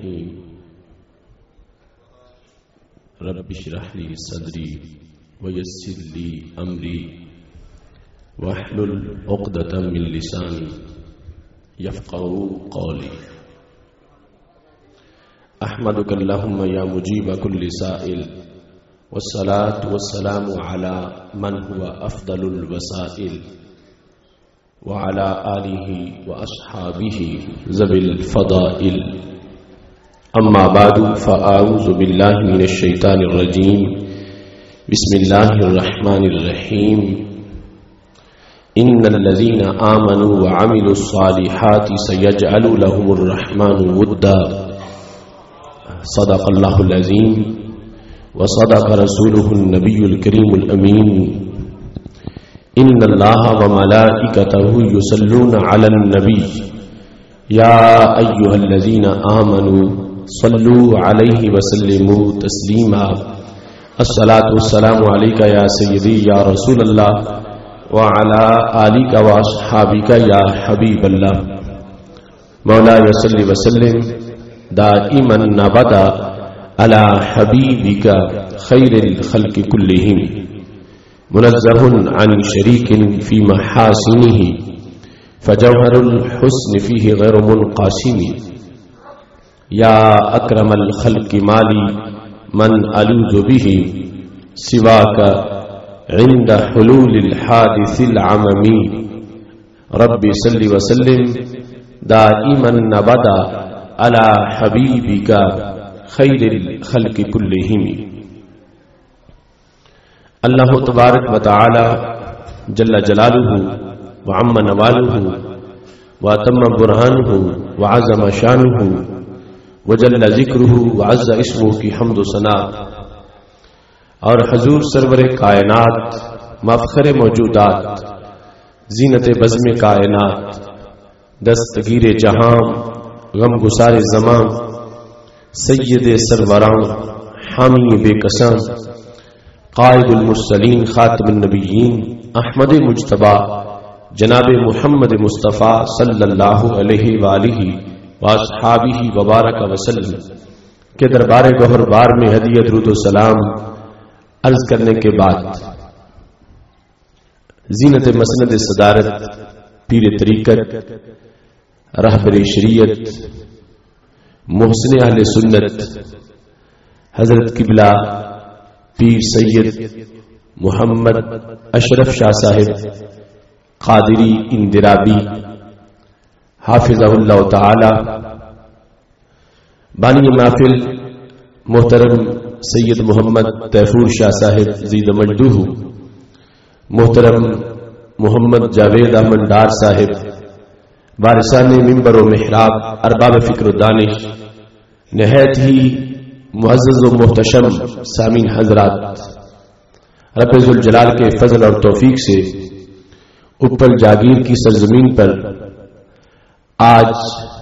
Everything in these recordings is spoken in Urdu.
الرحيم رب اشرح لي صدري ويسر لي أمري واحلل عقدة من لساني يفقهوا قولي أحمدك اللهم يا مجيب كل سائل والصلاة والسلام على من هو أفضل الوسائل وعلى آله وأصحابه ذوي الفضائل أما بعد فأعوذ بالله من الشيطان الرجيم بسم الله الرحمن الرحيم إن الذين آمنوا وعملوا الصالحات سيجعل لهم الرحمن ودا صدق الله العظيم وصدق رسوله النبي الكريم الأمين إن الله وملائكته يصلون على النبي يا أيها الذين آمنوا صلوا عليه وسلموا تسليما الصلاة والسلام عليك يا سيدي يا رسول الله وعلى آلك وأصحابك يا حبيب الله مولاي صل وسلم دائما أبدا على حبيبك خير الخلق كلهم منزه عن شريك في محاسنه فجوهر الحسن فيه غير منقاسم يا أكرم الخلق مالي من ألوذ به سواك عند حلول الحادث العممي ربي صل وسلم دائما أبدا على حبيبك خير الخلق كلهم اللہ تبارک و تعالی جل جلالہ وعم نوالہ واتم برہانہ وعظم شانہ وجل ذکرہ وعز اسمہ کی حمد و ثنا اور حضور سرور کائنات مفخر موجودات زینت بزم کائنات دستگیر جہاں غم گسار زمان سید سروران حامی بے قسم قائد المرسلین خاتم النبیین احمد مجتبی جناب محمد مصطفیٰ صلی اللہ علیہ وآلہ واصحابہ وبارک وسلم کے دربار گوہر بار میں ہدیہ درود و سلام عرض کرنے کے بعد زینت مسند صدارت پیر طریقت رہبر شریعت محسن اہل سنت حضرت قبلہ پیر سید محمد اشرف شاہ صاحب قادری اندرابی حافظہ اللہ تعالی بانی محفل محترم سید محمد تیفور شاہ صاحب زید مجدوہ محترم محمد جاوید احمد ڈار صاحب وارثان منبر و محراب ارباب فکر و دانش نہایت ہی معزز و محتشم سامعین حضرات رب ذوالجلال کے فضل اور توفیق سے اوپر جاگیر کی سرزمین پر آج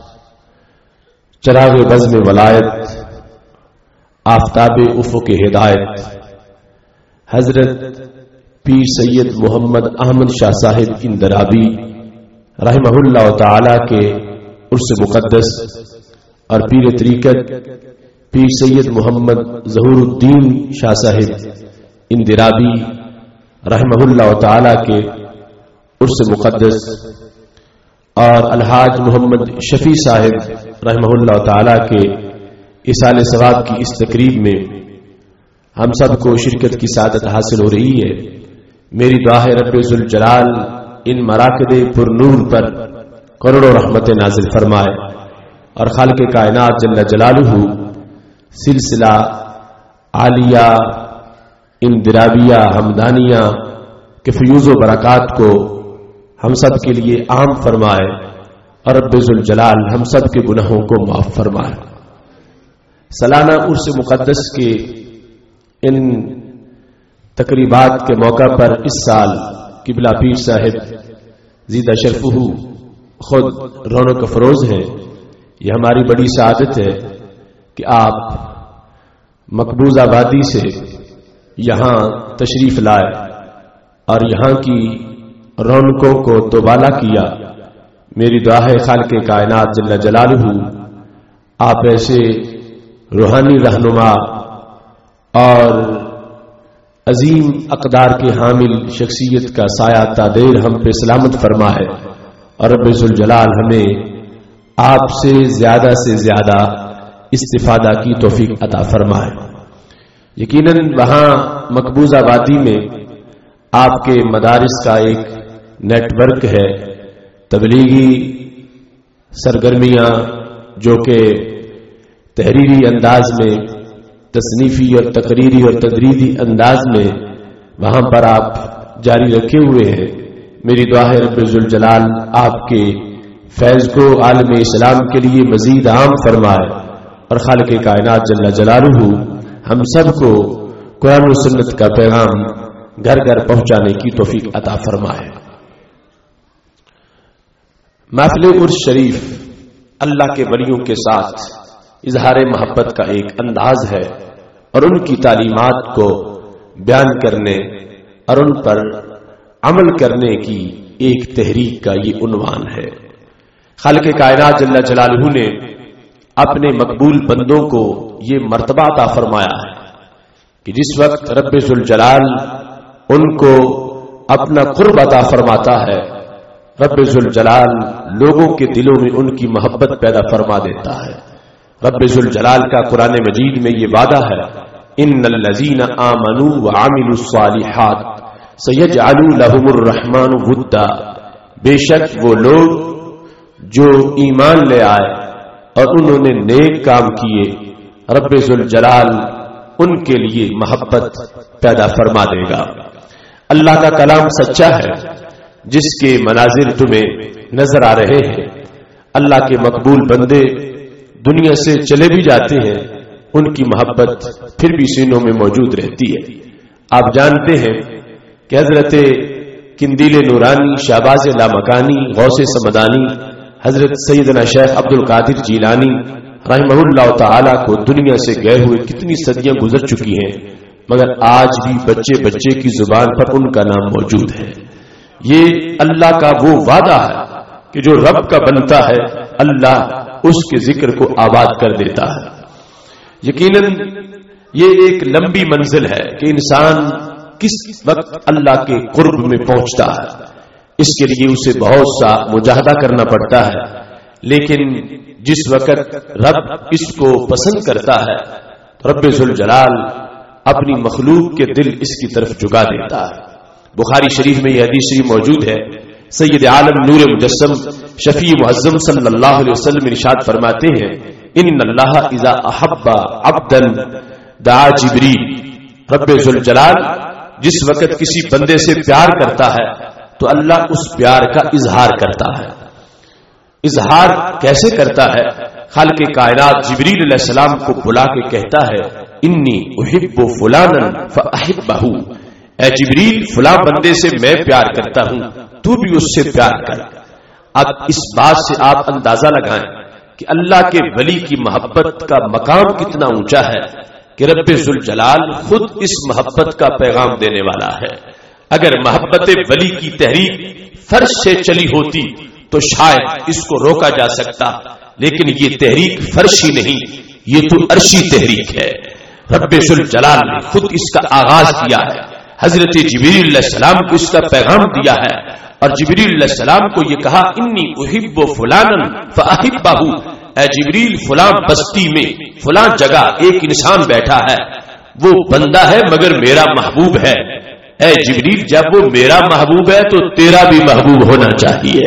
چراغ بزم ولایت آفتاب افق ہدایت حضرت پیر سید محمد احمد شاہ صاحب اندرابی رحمہ اللہ تعالی کے عرس مقدس اور پیر طریقت پیر سید محمد ظہور الدین شاہ صاحب اندرابی رحمہ اللہ تعالی کے عرس مقدس اور الحاج محمد شفیع صاحب رحمہ اللہ تعالی کے اصال ثواب کی اس تقریب میں ہم سب کو شرکت کی سعادت حاصل ہو رہی ہے. میری دعا ہے رب ذوالجلال ان مراکد پر نور پر کروڑوں رحمت نازل فرمائے اور خالق کائنات جل جلالہ سلسلہ عالیہ اندرابیہ حمدانیہ کے فیوز و برکات کو ہم سب کے لیے عام فرمائے اور رب ذوالجلال ہم سب کے گناہوں کو معاف فرمائے. سالانہ عرس مقدس کے ان تقریبات کے موقع پر اس سال قبلہ پیر صاحب زیدہ شرفہ خود رونق افروز ہیں. یہ ہماری بڑی سعادت ہے کہ آپ مقبوض آبادی سے یہاں تشریف لائے اور یہاں کی رونقوں کو دوبالا کیا. میری دعا ہے خالق کائنات جل جلالہ آپ ایسے روحانی رہنما اور عظیم اقدار کے حامل شخصیت کا سایہ تادیر ہم پہ سلامت فرما ہے، اور رب ذوالجلال ہمیں آپ سے زیادہ استفادہ کی توفیق عطا فرمائے۔ یقیناً وہاں مقبوضہ وادی میں آپ کے مدارس کا ایک نیٹ ورک ہے، تبلیغی سرگرمیاں جو کہ تحریری انداز میں، تصنیفی اور تقریری اور تدریجی انداز میں وہاں پر آپ جاری رکھے ہوئے ہیں۔ میری دعا ہے رب ذوالجلال آپ کے فیض کو عالم اسلام کے لیے مزید عام فرمائے، اور خالق کائنات جل جلالہ ہم سب کو قرآن و سنت کا پیغام گھر گھر پہنچانے کی توفیق عطا فرمائے۔ محفل عرس شریف اللہ کے ولیوں کے ساتھ اظہار محبت کا ایک انداز ہے، اور ان کی تعلیمات کو بیان کرنے اور ان پر عمل کرنے کی ایک تحریک کا یہ عنوان ہے۔ خالق کائنات جل جلالہ نے اپنے مقبول بندوں کو یہ مرتبہ عطا فرمایا ہے کہ جس وقت رب ذوالجلال ان کو اپنا قرب عطا فرماتا ہے، رب ذوالجلال لوگوں کے دلوں میں ان کی محبت پیدا فرما دیتا ہے۔ رب ذوالجلال کا قرآن مجید میں یہ وعدہ ہے، ان الذین آمنوا وعملوا الصالحات سیجعل لهم الرحمن ودا، بے شک وہ لوگ جو ایمان لے آئے اور انہوں نے نیک کام کیے، رب ذوالجلال ان کے لیے محبت پیدا فرما دے گا۔ اللہ کا کلام سچا ہے جس کے مناظر تمہیں نظر آ رہے ہیں۔ اللہ کے مقبول بندے دنیا سے چلے بھی جاتے ہیں، ان کی محبت پھر بھی سینوں میں موجود رہتی ہے۔ آپ جانتے ہیں کہ حضرت قندیل نورانی، شہباز لامکانی، غوث سمدانی، حضرت سیدنا شیخ عبد القادر جیلانی رحمہ اللہ تعالی کو دنیا سے گئے ہوئے کتنی صدیاں گزر چکی ہیں، مگر آج بھی بچے بچے کی زبان پر ان کا نام موجود ہے۔ یہ اللہ کا وہ وعدہ ہے کہ جو رب کا بنتا ہے اللہ اس کے ذکر کو آباد کر دیتا ہے۔ یقیناً یہ ایک لمبی منزل ہے کہ انسان کس وقت اللہ کے قرب میں پہنچتا ہے، اس کے لیے اسے بہت سا مجاہدہ کرنا پڑتا ہے، لیکن جس وقت رب اس کو پسند کرتا ہے رب ذوالجلال اپنی مخلوق کے دل اس کی طرف جھکا دیتا ہے۔ بخاری شریف میں یہ حدیث موجود ہے، سید عالم نور مجسم شفیع معظم صلی اللہ علیہ وسلم ارشاد فرماتے ہیں، ان اللہ اذا احب عبدا دعا جبریل، رب ذوالجلال جس وقت کسی بندے سے پیار کرتا ہے تو اللہ اس پیار کا اظہار کرتا ہے۔ اظہار کیسے کرتا ہے؟ خالق کائنات جبریل علیہ السلام کو بلا کے کہتا ہے، انی احب فلانا فاحبہ، اے جبریل فلاں بندے سے میں پیار کرتا ہوں، تو بھی اس سے پیار کر۔ اب اس بات سے آپ اندازہ لگائیں کہ اللہ کے ولی کی محبت کا مقام کتنا اونچا ہے کہ رب ذوالجلال خود اس محبت کا پیغام دینے والا ہے۔ اگر محبت ولی کی تحریک فرش سے چلی ہوتی تو شاید اس کو روکا جا سکتا، لیکن یہ تحریک فرشی نہیں، یہ تو عرشی تحریک ہے۔ رب ذوالجلال نے خود اس کا آغاز کیا ہے، حضرت جبریل علیہ السلام کو اس کا پیغام دیا ہے، اور جبریل علیہ السلام کو یہ کہا، انی احب فلانا فاحبہ، اے جبریل فلاں بستی میں فلاں جگہ ایک انسان بیٹھا ہے، وہ بندہ ہے مگر میرا محبوب ہے۔ اے جبریل جب وہ میرا محبوب ہے تو تیرا بھی محبوب ہونا چاہیے۔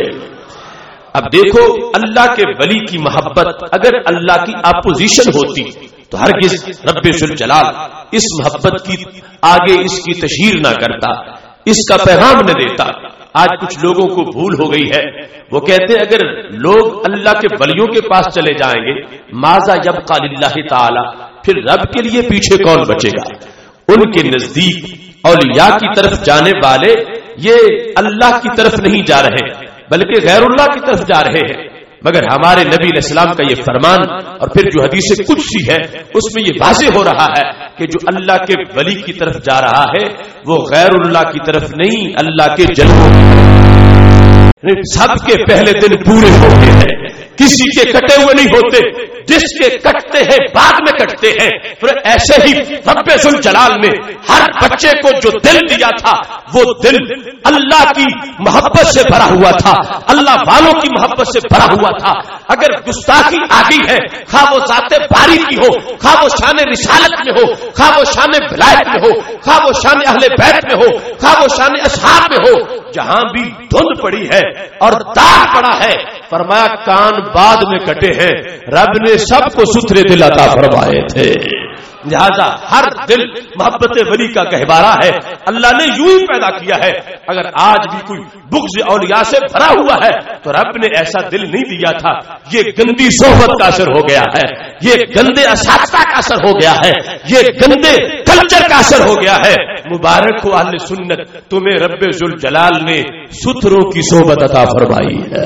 اب دیکھو اللہ کے ولی کی محبت اگر اللہ کی اپوزیشن ہوتی تو ہرگز رب ذوالجلال اس محبت کی آگے اس کی تشہیر نہ کرتا، اس کا پیغام نہ دیتا۔ آج کچھ لوگوں کو بھول ہو گئی ہے، وہ کہتے ہیں اگر لوگ اللہ کے ولیوں کے پاس چلے جائیں گے ماذا یبقى للہ تعالی، پھر رب کے لیے پیچھے کون بچے گا؟ ان کے نزدیک اولیاء کی طرف جانے والے یہ اللہ کی طرف نہیں جا رہے بلکہ غیر اللہ کی طرف جا رہے ہیں، مگر ہمارے نبی علیہ السلام کا یہ فرمان اور پھر جو حدیث قدسی ہے اس میں یہ واضح ہو رہا ہے کہ جو اللہ کے ولی کی طرف جا رہا ہے وہ غیر اللہ کی طرف نہیں، اللہ کے جلووں کی طرف۔ سب کے پہلے دن پورے ہو گئے ہیں، کسی کے کٹے ہوئے نہیں ہوتے، جس کے کٹتے ہیں بعد میں کٹتے ہیں. پھر ایسے ہی رب ذوالجلال نے ہر بچے کو جو دل دیا تھا وہ دل اللہ کی محبت سے بھرا ہوا تھا، اللہ والوں کی محبت سے بھرا ہوا تھا. اگر گستاخی آگئی ہے، خواہ وہ ذات باری کی ہو، خواہ وہ شان رسالت میں ہو، خواہ وہ شان ولایت میں ہو، خواہ وہ شان اہل بیت میں ہو، خواہ وہ شان اصحاب میں ہو، جہاں بھی دھند پڑی ہے اور داغ پڑا ہے، فرمایا کان بعد میں کٹے ہیں، رب نے سب کو ستھرے دل عطا فرمائے تھے. لہذا ہر دل محبت ولی کا گہوارہ ہے، اللہ نے یوں ہی پیدا کیا ہے. اگر آج بھی کوئی بغض اولیاء سے بھرا ہوا ہے تو رب نے ایسا دل نہیں دیا تھا. یہ گندی صحبت کا اثر ہو گیا ہے، یہ گندے اساتذہ کا اثر ہو گیا ہے، یہ گندے کلچر کا اثر ہو گیا ہے. مبارک ہو اہل سنت، تمہیں رب ذوالجلال نے ستھروں کی صحبت عطا فرمائی ہے.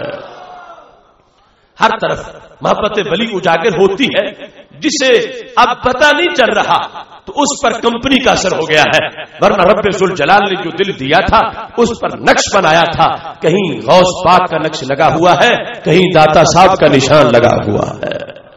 ہر طرف محبت ولی اجاگر ہوتی ہے، جسے اب پتہ نہیں چل رہا تو اس پر کمپنی کا اثر ہو گیا ہے. ورنہ رب ذوالجلال نے جو دل دیا تھا اس پر نقش بنایا تھا، کہیں غوث پاک کا نقش لگا ہوا ہے، کہیں داتا صاحب کا نشان لگا ہوا ہے.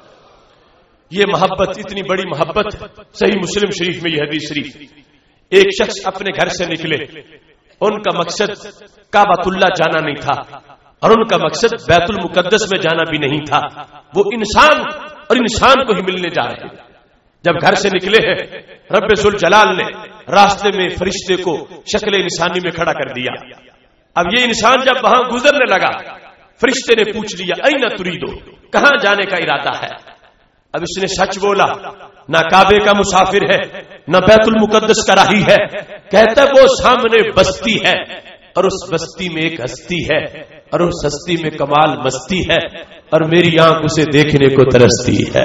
یہ محبت اتنی بڑی محبت، صحیح مسلم شریف میں یہ حدیث شریف، ایک شخص اپنے گھر سے نکلے، ان کا مقصد کعبۃ اللہ جانا نہیں تھا اور ان کا مقصد بیت المقدس میں جانا بھی نہیں تھا. وہ انسان اور انسان کو ہی ملنے جا رہے ہیں. جب گھر سے نکلے ہیں، رب ذوالجلال نے راستے میں فرشتے کو شکل انسانی میں کھڑا کر دیا. اب یہ انسان جب وہاں گزرنے لگا، فرشتے نے پوچھ لیا اینا تریدو، کہاں جانے کا ارادہ ہے؟ اب اس نے سچ بولا، نہ کعبے کا مسافر ہے نہ بیت المقدس کا راہی ہے. کہتا وہ سامنے بستی ہے اور اس بستی میں ایک ہستی ہے اور اس ہستی میں کمال مستی ہے اور میری آنکھ اسے دیکھنے کو ترستی ہے.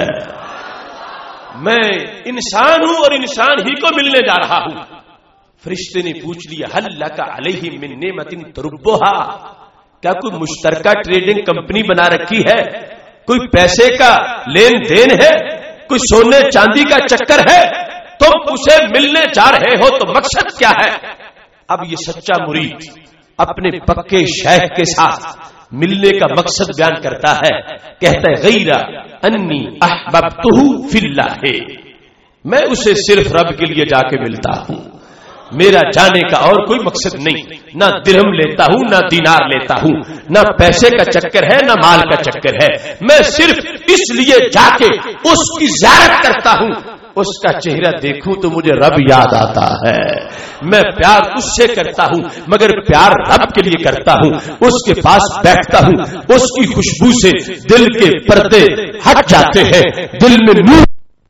میں انسان ہوں اور انسان ہی کو ملنے جا رہا ہوں. فرشتے نے پوچھ لیا حل لک علیہ من نعمت تربھا، کیا کوئی مشترکہ ٹریڈنگ کمپنی بنا رکھی ہے؟ کوئی پیسے کا لین دین ہے؟ کوئی سونے چاندی کا چکر ہے؟ تم اسے ملنے جا رہے ہو تو مقصد کیا ہے؟ اب یہ سچا مرید اپنے پکے شیخ کے ساتھ ملنے کا مقصد بیان کرتا ہے، کہتا ہے غیر انی احببتہ فی اللہ، میں اسے صرف رب کے لیے جا کے ملتا ہوں، میرا جانے کا اور کوئی مقصد نہیں. نہ درہم لیتا ہوں نہ دینار لیتا ہوں، نہ پیسے کا چکر ہے نہ مال کا چکر ہے. میں صرف اس لیے جا کے اس کی زیارت کرتا ہوں، اس کا چہرہ دیکھوں تو مجھے رب یاد آتا ہے. میں پیار اس سے کرتا ہوں مگر پیار رب کے لیے کرتا ہوں. اس کے پاس بیٹھتا ہوں، اس کی خوشبو سے دل کے پردے ہٹ جاتے ہیں، دل میں نور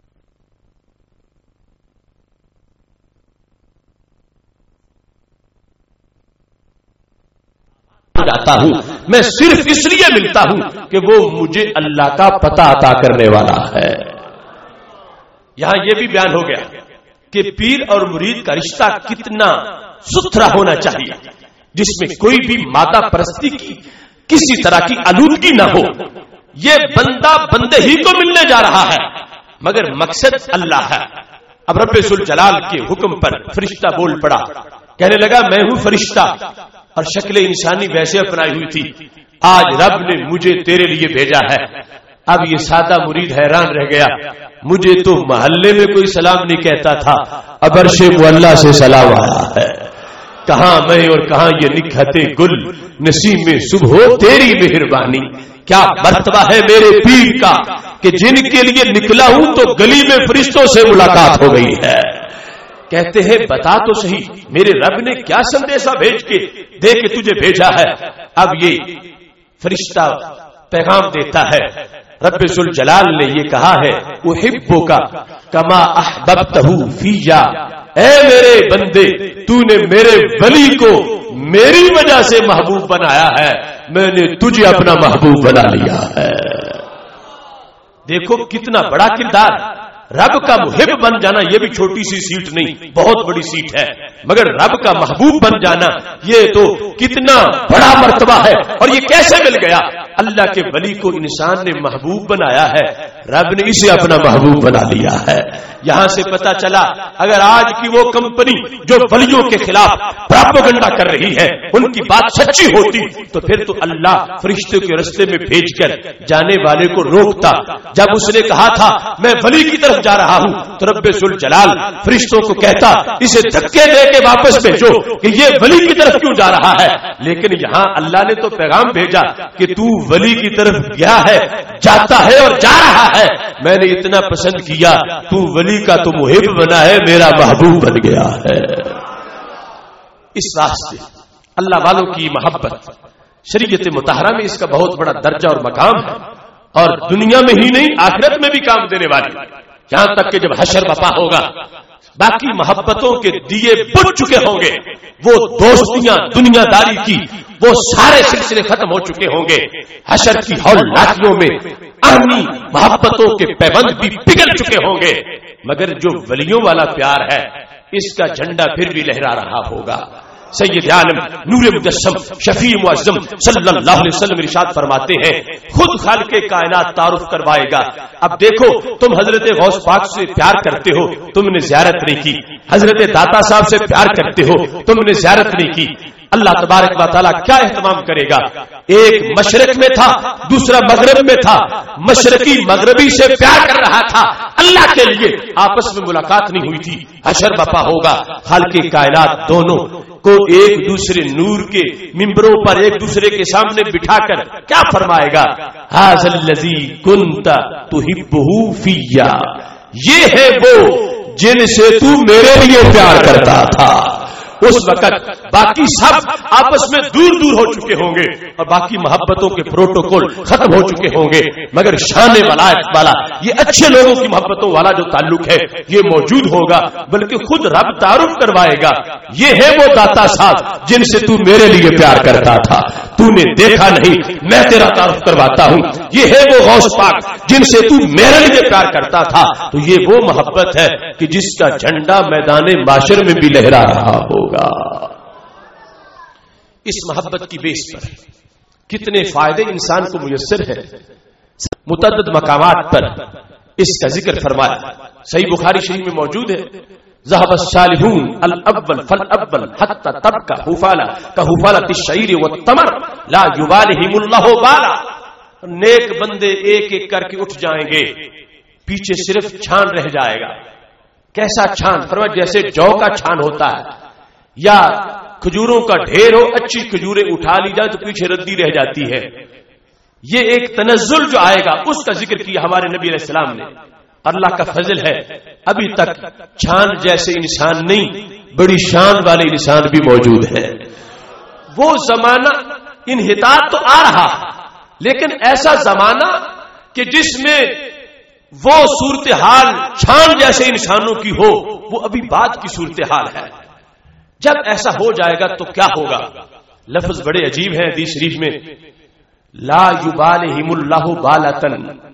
جاتا ہوں. میں صرف اس لیے ملتا ہوں کہ وہ مجھے اللہ کا پتہ عطا کرنے والا ہے. یہاں یہ بھی بیان ہو گیا کہ پیر اور مرید کا رشتہ کتنا ستھرا ہونا چاہیے، جس میں کوئی بھی مادہ پرستی کی کسی طرح کی آلودگی نہ ہو. یہ بندہ بندے ہی کو ملنے جا رہا ہے مگر مقصد اللہ ہے. اب رب ذوالجلال کے حکم پر فرشتہ بول پڑا، کہنے لگا میں ہوں فرشتہ اور شکل انسانی ویسے اپنائی ہوئی تھی، آج رب نے مجھے تیرے لیے بھیجا ہے. اب یہ سادہ مرید حیران رہ گیا، مجھے تو محلے میں کوئی سلام نہیں کہتا تھا، اب عرش معلیٰ سے سلام آیا ہے. کہاں میں اور کہاں یہ نکھتے گل، نسیم میں صبح تیری مہربانی. کیا مرتبہ ہے میرے پیر کا کہ جن کے لیے نکلا ہوں تو گلی میں فرشتوں سے ملاقات ہو گئی ہے. کہتے ہیں بتا تو صحیح میرے رب نے کیا سندیشہ بھیج کے دے کے تجھے بھیجا ہے. اب یہ فرشتہ پیغام دیتا ہے، رب ذوالجلال نے یہ کہا ہے احبک کما احببتہ فیا، اے میرے بندے تو نے میرے ولی کو میری وجہ سے محبوب بنایا ہے، میں نے تجھے اپنا محبوب بنا لیا ہے. دیکھو کتنا بڑا کردار. رب کا محب بن جانا یہ بھی چھوٹی سی سیٹ نہیں، بہت بڑی سیٹ ہے، مگر رب کا محبوب بن جانا یہ تو کتنا بڑا مرتبہ ہے. اور یہ کیسے مل گیا؟ اللہ کے ولی کو انسان نے محبوب بنایا ہے، رب نے اسے اپنا محبوب بنا لیا ہے. یہاں سے پتا چلا اگر آج کی وہ کمپنی جو ولیوں کے خلاف پراپیگنڈا کر رہی ہے ان کی بات سچی ہوتی تو پھر تو اللہ فرشتوں کے رستے میں بھیج کر جانے والے کو روکتا. جب اس نے کہا تھا میں ولی کی طرف جا رہا ہوں تو رب ذوالجلال فرشتوں کو کہتا اسے دھکے دے کے واپس بھیجو کہ یہ ولی کی طرف کیوں جا رہا ہے. لیکن یہاں اللہ نے تو پیغام بھیجا کہ تو ولی کی طرف گیا ہے, جاتا ہے اور جا رہا ہے, میں نے اتنا پسند کیا تو ولی کا تو محب بنا ہے, میرا محبوب بن گیا ہے. اس واسطے اللہ والوں کی محبت شریعت مطہرہ میں اس کا بہت بڑا درجہ اور مقام ہے, اور دنیا میں ہی نہیں آخرت میں بھی کام دینے والی. یہاں تک کہ جب حشر بپا ہوگا باقی محبتوں کے دیے بجھ چکے ہوں گے, وہ دوستیاں دنیا داری کی وہ سارے سلسلے ختم ہو چکے ہوں گے, حشر کی ہول لاٹھیوں میں آہنی محبتوں کے پیبند بھی پگھل چکے ہوں گے, مگر جو ولیوں والا پیار ہے اس کا جھنڈا پھر بھی لہرا رہا ہوگا. سید عالم نور مجسم شفیع معظم صلی اللہ علیہ وسلم ارشاد فرماتے ہیں خود خالق کائنات تعارف کروائے گا. اب دیکھو تم حضرت غوث پاک سے پیار کرتے ہو, تم نے زیارت نہیں کی. حضرت داتا صاحب سے پیار کرتے ہو, تم نے زیارت نہیں کی. اللہ تبارک و تعالیٰ کیا اہتمام کرے گا؟ ایک مشرق میں تھا دوسرا مغرب میں تھا, مشرقی مغربی سے پیار کر رہا تھا اللہ کے لیے, آپس میں ملاقات نہیں ہوئی تھی. حشر بپا ہوگا, خالق کائنات دونوں کو ایک دوسرے نور کے ممبروں پر ایک دوسرے کے سامنے بٹھا کر کیا فرمائے گا؟ ھذا الذی کنت تحبہ فیہ, یہ ہے وہ جن سے تو میرے لیے پیار کرتا تھا. اس وقت باقی سب آپس میں دور دور ہو چکے ہوں گے اور باقی محبتوں کے پروٹوکول ختم ہو چکے ہوں گے, مگر شان ولایت والا یہ اچھے لوگوں کی محبتوں والا جو تعلق ہے یہ موجود ہوگا, بلکہ خود رب تعارف کروائے گا. یہ ہے وہ داتا صاحب جن سے تو میرے لیے پیار کرتا تھا, تو نے دیکھا نہیں میں تیرا تعارف کرواتا ہوں. یہ ہے وہ غوث پاک جن سے تو میرے لیے پیار کرتا تھا. تو یہ وہ محبت ہے کہ جس کا جھنڈا میدان معاشر میں بھی لہرا رہا ہو. اس محبت کی بیس پر کتنے فائدے انسان کو میسر ہیں, متعدد مقامات پر اس کا ذکر فرمایا. صحیح بخاری شریف میں موجود ہے ذهب الصالحون الاول فالاول حتى تبقى حفالة كحفالة الشعير والتمر لا يبالهم الله بالا. نیک بندے ایک ایک کر کے اٹھ جائیں گے, پیچھے صرف چھان رہ جائے گا. کیسا چھان؟ فرمایا جیسے جو کا چھان ہوتا ہے یا کھجوروں کا ڈھیر ہو, اچھی کھجوریں اٹھا لی جائے تو پیچھے ردی رہ جاتی ہے. یہ ایک تنزل جو آئے گا اس کا ذکر کیا ہمارے نبی علیہ السلام نے. اللہ کا فضل ہے ابھی تک چھان جیسے انسان نہیں, بڑی شان والے انسان بھی موجود ہیں. وہ زمانہ انحطاط تو آ رہا, لیکن ایسا زمانہ کہ جس میں وہ صورتحال چھان جیسے انسانوں کی ہو وہ ابھی بعد کی صورتحال ہے. جب ایسا ہو جائے گا تو کیا ہوگا؟ لفظ بڑے عجیب ہیں حدیث شریف میں, لا یبالہم اللہ بالۃ.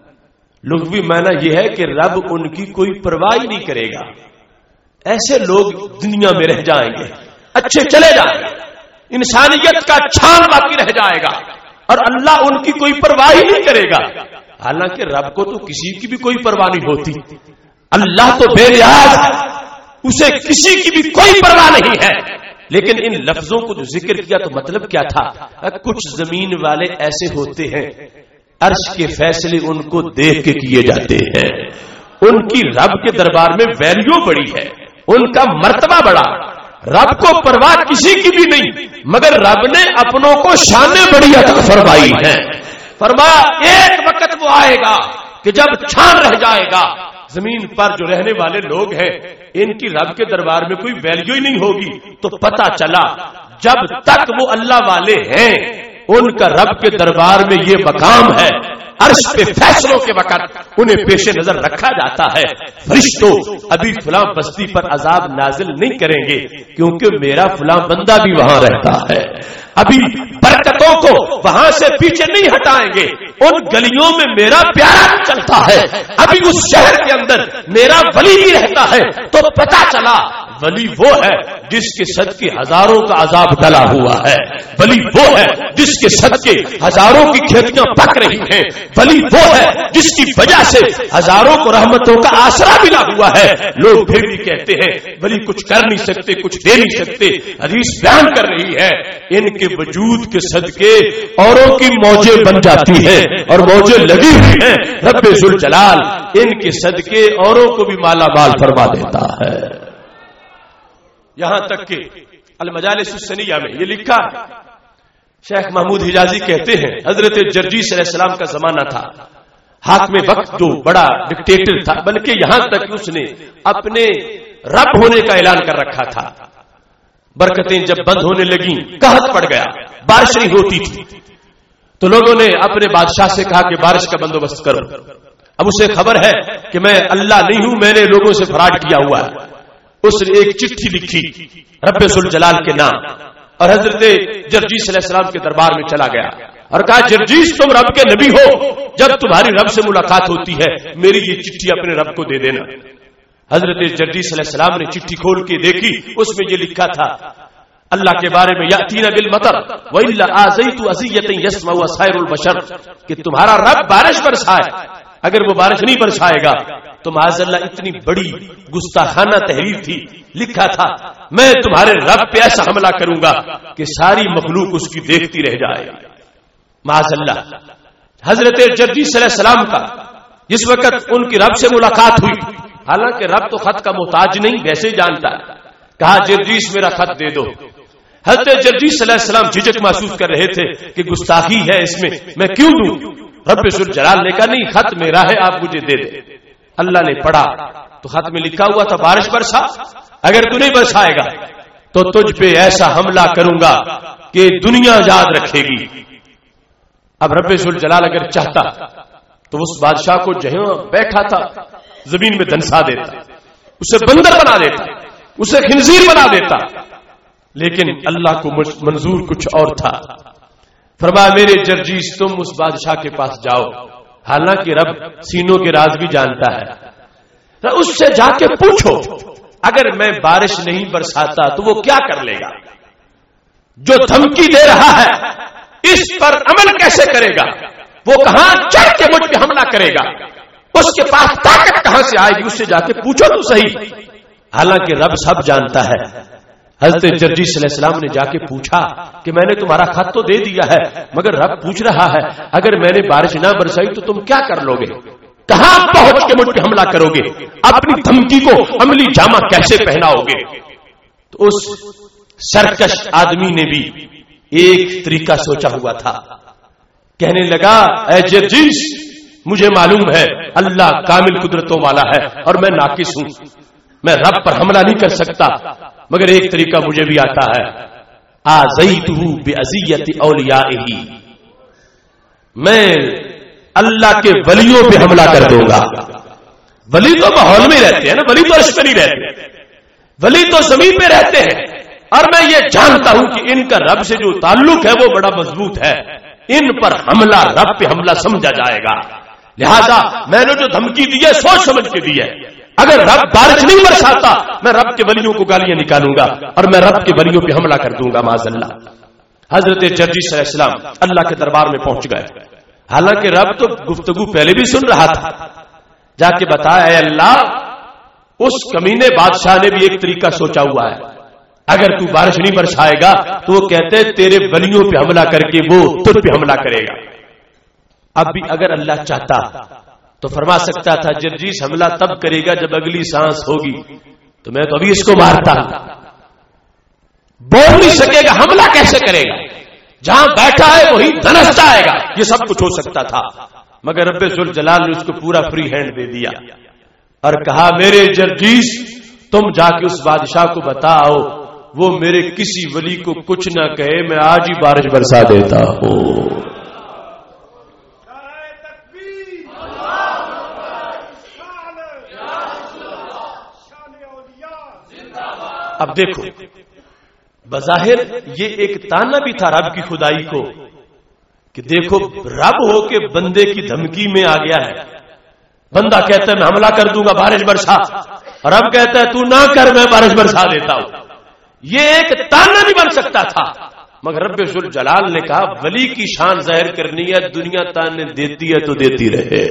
لغوی معنی یہ ہے کہ رب ان کی کوئی پرواہ نہیں کرے گا. ایسے لوگ دنیا میں رہ جائیں گے, اچھے چلے جائیں گے, انسانیت کا چھان باقی رہ جائے گا اور اللہ ان کی کوئی پرواہ نہیں کرے گا. حالانکہ رب کو تو کسی کی بھی کوئی پرواہ نہیں ہوتی. اللہ تو بے نیاز ہے, اسے کسی کی بھی کوئی پرواہ نہیں ہے. لیکن ان لفظوں کو جو ذکر کیا تو مطلب کیا تھا؟ کچھ زمین والے ایسے ہوتے ہیں عرش کے فیصلے ان کو دیکھ کے کیے جاتے ہیں, ان کی رب کے دربار میں ویلیو بڑی ہے, ان کا مرتبہ بڑا. رب کو پرواہ کسی کی بھی نہیں, مگر رب نے اپنوں کو شانیں بڑی عطا فرمائی ہیں. فرمایا ایک وقت وہ آئے گا کہ جب چھان رہ جائے گا, زمین پر جو رہنے والے لوگ ہیں ان کی رب کے دربار میں کوئی ویلیو ہی نہیں ہوگی. تو پتا چلا جب تک وہ اللہ والے ہیں ان کا رب کے دربار میں یہ مقام ہے. عرش پہ فیصلوں کے وقت انہیں پیش نظر رکھا جاتا ہے. فرشتوں ابھی فلاں بستی پر عذاب نازل نہیں کریں گے کیونکہ میرا فلاں بندہ بھی وہاں رہتا ہے. ابھی برکتوں کو وہاں سے پیچھے نہیں ہٹائیں گے, ان گلیوں میں میرا پیارا چلتا ہے, ابھی اس شہر کے اندر میرا ولی بھی رہتا ہے. تو پتا چلا ولی وہ ہے جس کے صدقے ہزاروں کا عذاب ٹلا ہوا ہے، ولی وہ ہے جس کے صدقے ہزاروں کی کھیتیاں پک رہی ہیں، ولی وہ ہے جس کی وجہ سے ہزاروں کو رحمتوں کا آسرا ملا ہوا ہے۔ لوگ پھر بھی کہتے ہیں ولی کچھ کر نہیں سکتے، کچھ دے نہیں سکتے۔ حدیث بیان کر رہی ہے ان کے وجود کے صدقے اوروں کی موجیں بن جاتی ہیں اور موجیں لگی ہوئی ہیں، رب ذوالجلال ان کے صدقے اوروں کو بھی مالا مال فرما دیتا ہے۔ یہاں تک کہ المجالس السنیہ میں یہ لکھا، شیخ محمود حجازی کہتے ہیں حضرت جرجیس علیہ السلام کا زمانہ تھا، حاکم وقت جو بڑا ڈکٹیٹر تھا، بلکہ یہاں تک اس نے اپنے رب ہونے کا اعلان کر رکھا تھا۔ برکتیں جب بند ہونے لگیں، قحط پڑ گیا، بارش نہیں ہوتی تھی، تو لوگوں نے اپنے بادشاہ سے کہا کہ بارش کا بندوبست کرو۔ اب اسے خبر ہے کہ میں اللہ نہیں ہوں، میں نے لوگوں سے فراڈ کیا ہوا ہے۔ اس نے ایک چٹھی لکھی رب ذوالجلال کے نام اور حضرت جرجیس علیہ السلام کے دربار میں چلا گیا اور کہا جرجیس تم رب کے نبی ہو، جب تمہاری رب سے ملاقات ہوتی ہے میری یہ چٹھی اپنے رب کو دے دینا۔ حضرت جرجیس علیہ السلام نے چٹھی کھول کے دیکھی، اس میں یہ لکھا تھا اللہ کے بارے میں، یاتینا بالمطر والا اذیت اذیۃ یسمع سائر البشر، کہ تمہارا رب بارش برسائے، اگر وہ بارش نہیں برسائے گا تو معاذ اللہ اتنی بڑی گستاخانہ تحریر تھی، لکھا تھا میں تمہارے رب پہ ایسا حملہ کروں گا کہ ساری مخلوق اس کی دیکھتی رہ جائے۔ معاذ اللہ حضرت جرجیس علیہ السلام کا جس وقت ان کی رب سے ملاقات ہوئی، حالانکہ رب تو خط کا محتاج نہیں، ویسے جانتا ہے، کہا جرجیس میرا خط دے دو۔ حضرت جرجیس علیہ السلام جھجک محسوس کر رہے تھے کہ گستاخی ہے اس میں کیوں دوں؟ رب ذوالجلال نے کہا نہیں، خط میرا ہے، آپ مجھے دے دیں۔ اللہ نے پڑھا تو خط میں لکھا ہوا تھا بارش برسا، اگر تو نہیں برسائے گا تو تجھ پہ ایسا حملہ کروں گا کہ دنیا یاد رکھے گی۔ اب رب ذوالجلال اگر چاہتا تو اس بادشاہ کو جہاں بیٹھا تھا زمین میں دنسا دیتا، اسے بندر بنا دیتا، اسے خنزیر بنا دیتا، لیکن اللہ کو منظور کچھ اور تھا۔ فرمایا میرے جرجیس تم اس بادشاہ کے پاس جاؤ، حالانکہ رب سینوں کے راز بھی جانتا ہے، اس سے جا کے پوچھو اگر میں بارش نہیں برساتا تو وہ کیا کر لے گا، جو دھمکی دے رہا ہے اس پر عمل کیسے کرے گا، وہ کہاں چڑھ کے مجھ پہ حملہ کرے گا، اس کے پاس طاقت کہاں سے آئے گی، اس سے جا کے پوچھو تو صحیح۔ حالانکہ رب سب جانتا ہے۔ حضرت جرجیس علیہ السلام نے جا کے پوچھا کہ میں نے تمہارا خط تو دے دیا ہے، مگر رب پوچھ رہا ہے اگر میں نے بارش نہ برسائی تو تم کیا کر لو گے، کہاں پہنچ کے مجھ پہ حملہ کرو گے، اپنی دھمکی کو عملی جامہ کیسے پہناؤ گے؟ تو اس سرکش آدمی نے بھی ایک طریقہ سوچا ہوا تھا، کہنے لگا اے جرجیس مجھے معلوم ہے اللہ کامل قدرتوں والا ہے اور میں ناقص ہوں، میں رب پر حملہ نہیں کر سکتا، مگر ایک طریقہ مجھے بھی آتا ہے، آذیتہ باذیۃ اولیائہ، میں اللہ کے ولیوں پہ حملہ کر دوں گا۔ ولی تو ماحول میں رہتے ہیں نا، ولی تو عرش پہ نہیں رہتے، ولی تو زمین پہ رہتے ہیں، اور میں یہ جانتا ہوں کہ ان کا رب سے جو تعلق ہے وہ بڑا مضبوط ہے، ان پر حملہ رب پہ حملہ سمجھا جائے گا، لہذا میں نے جو دھمکی دی ہے سوچ سمجھ کے دی ہے، اگر رب بارش نہیں برساتا میں رب کے ولیوں کو گالیاں نکالوں گا اور میں رب کے ولیوں پہ حملہ کر دوں گا معاذ اللہ۔ حضرت جرجیس علیہ السلام اللہ کے دربار میں پہنچ گئے، حالانکہ رب تو گفتگو پہلے بھی سن رہا تھا، جا کے بتایا اے اللہ اس کمینے بادشاہ نے بھی ایک طریقہ سوچا ہوا ہے، اگر تو بارش نہیں برسائے گا تو وہ کہتے تیرے ولیوں پہ حملہ کر کے وہ تجھ پہ حملہ کرے گا۔ اب بھی اگر اللہ چاہتا تو فرما سکتا تھا جرجیس حملہ تب کرے گا جب اگلی سانس ہوگی، تو میں تو ابھی اس کو مارتا، بول نہیں سکے گا حملہ کیسے کرے گا، جہاں بیٹھا ہے وہی دھنستا آئے گا، یہ سب کچھ ہو سکتا تھا، مگر رب ذوالجلال نے اس کو پورا فری ہینڈ دے دیا اور کہا میرے جرجیس تم جا کے اس بادشاہ کو بتاؤ وہ میرے کسی ولی کو کچھ نہ کہے، میں آج ہی بارش برسا دیتا ہوں۔ اب دیکھو بظاہر یہ ایک تانا بھی تھا رب کی خدائی کو کہ دیکھو رب ہو کے بندے کی دھمکی میں آ گیا ہے، بندہ کہتا ہے میں حملہ کر دوں گا بارش برسا، اور اب کہتا ہے تو نہ کر میں بارش برسا دیتا ہوں. یہ ایک تانا نہیں بن سکتا تھا، مگر رب ذوالجلال نے کہا ولی کی شان ظاہر کرنی ہے، دنیا تانے دیتی ہے تو دیتی رہے.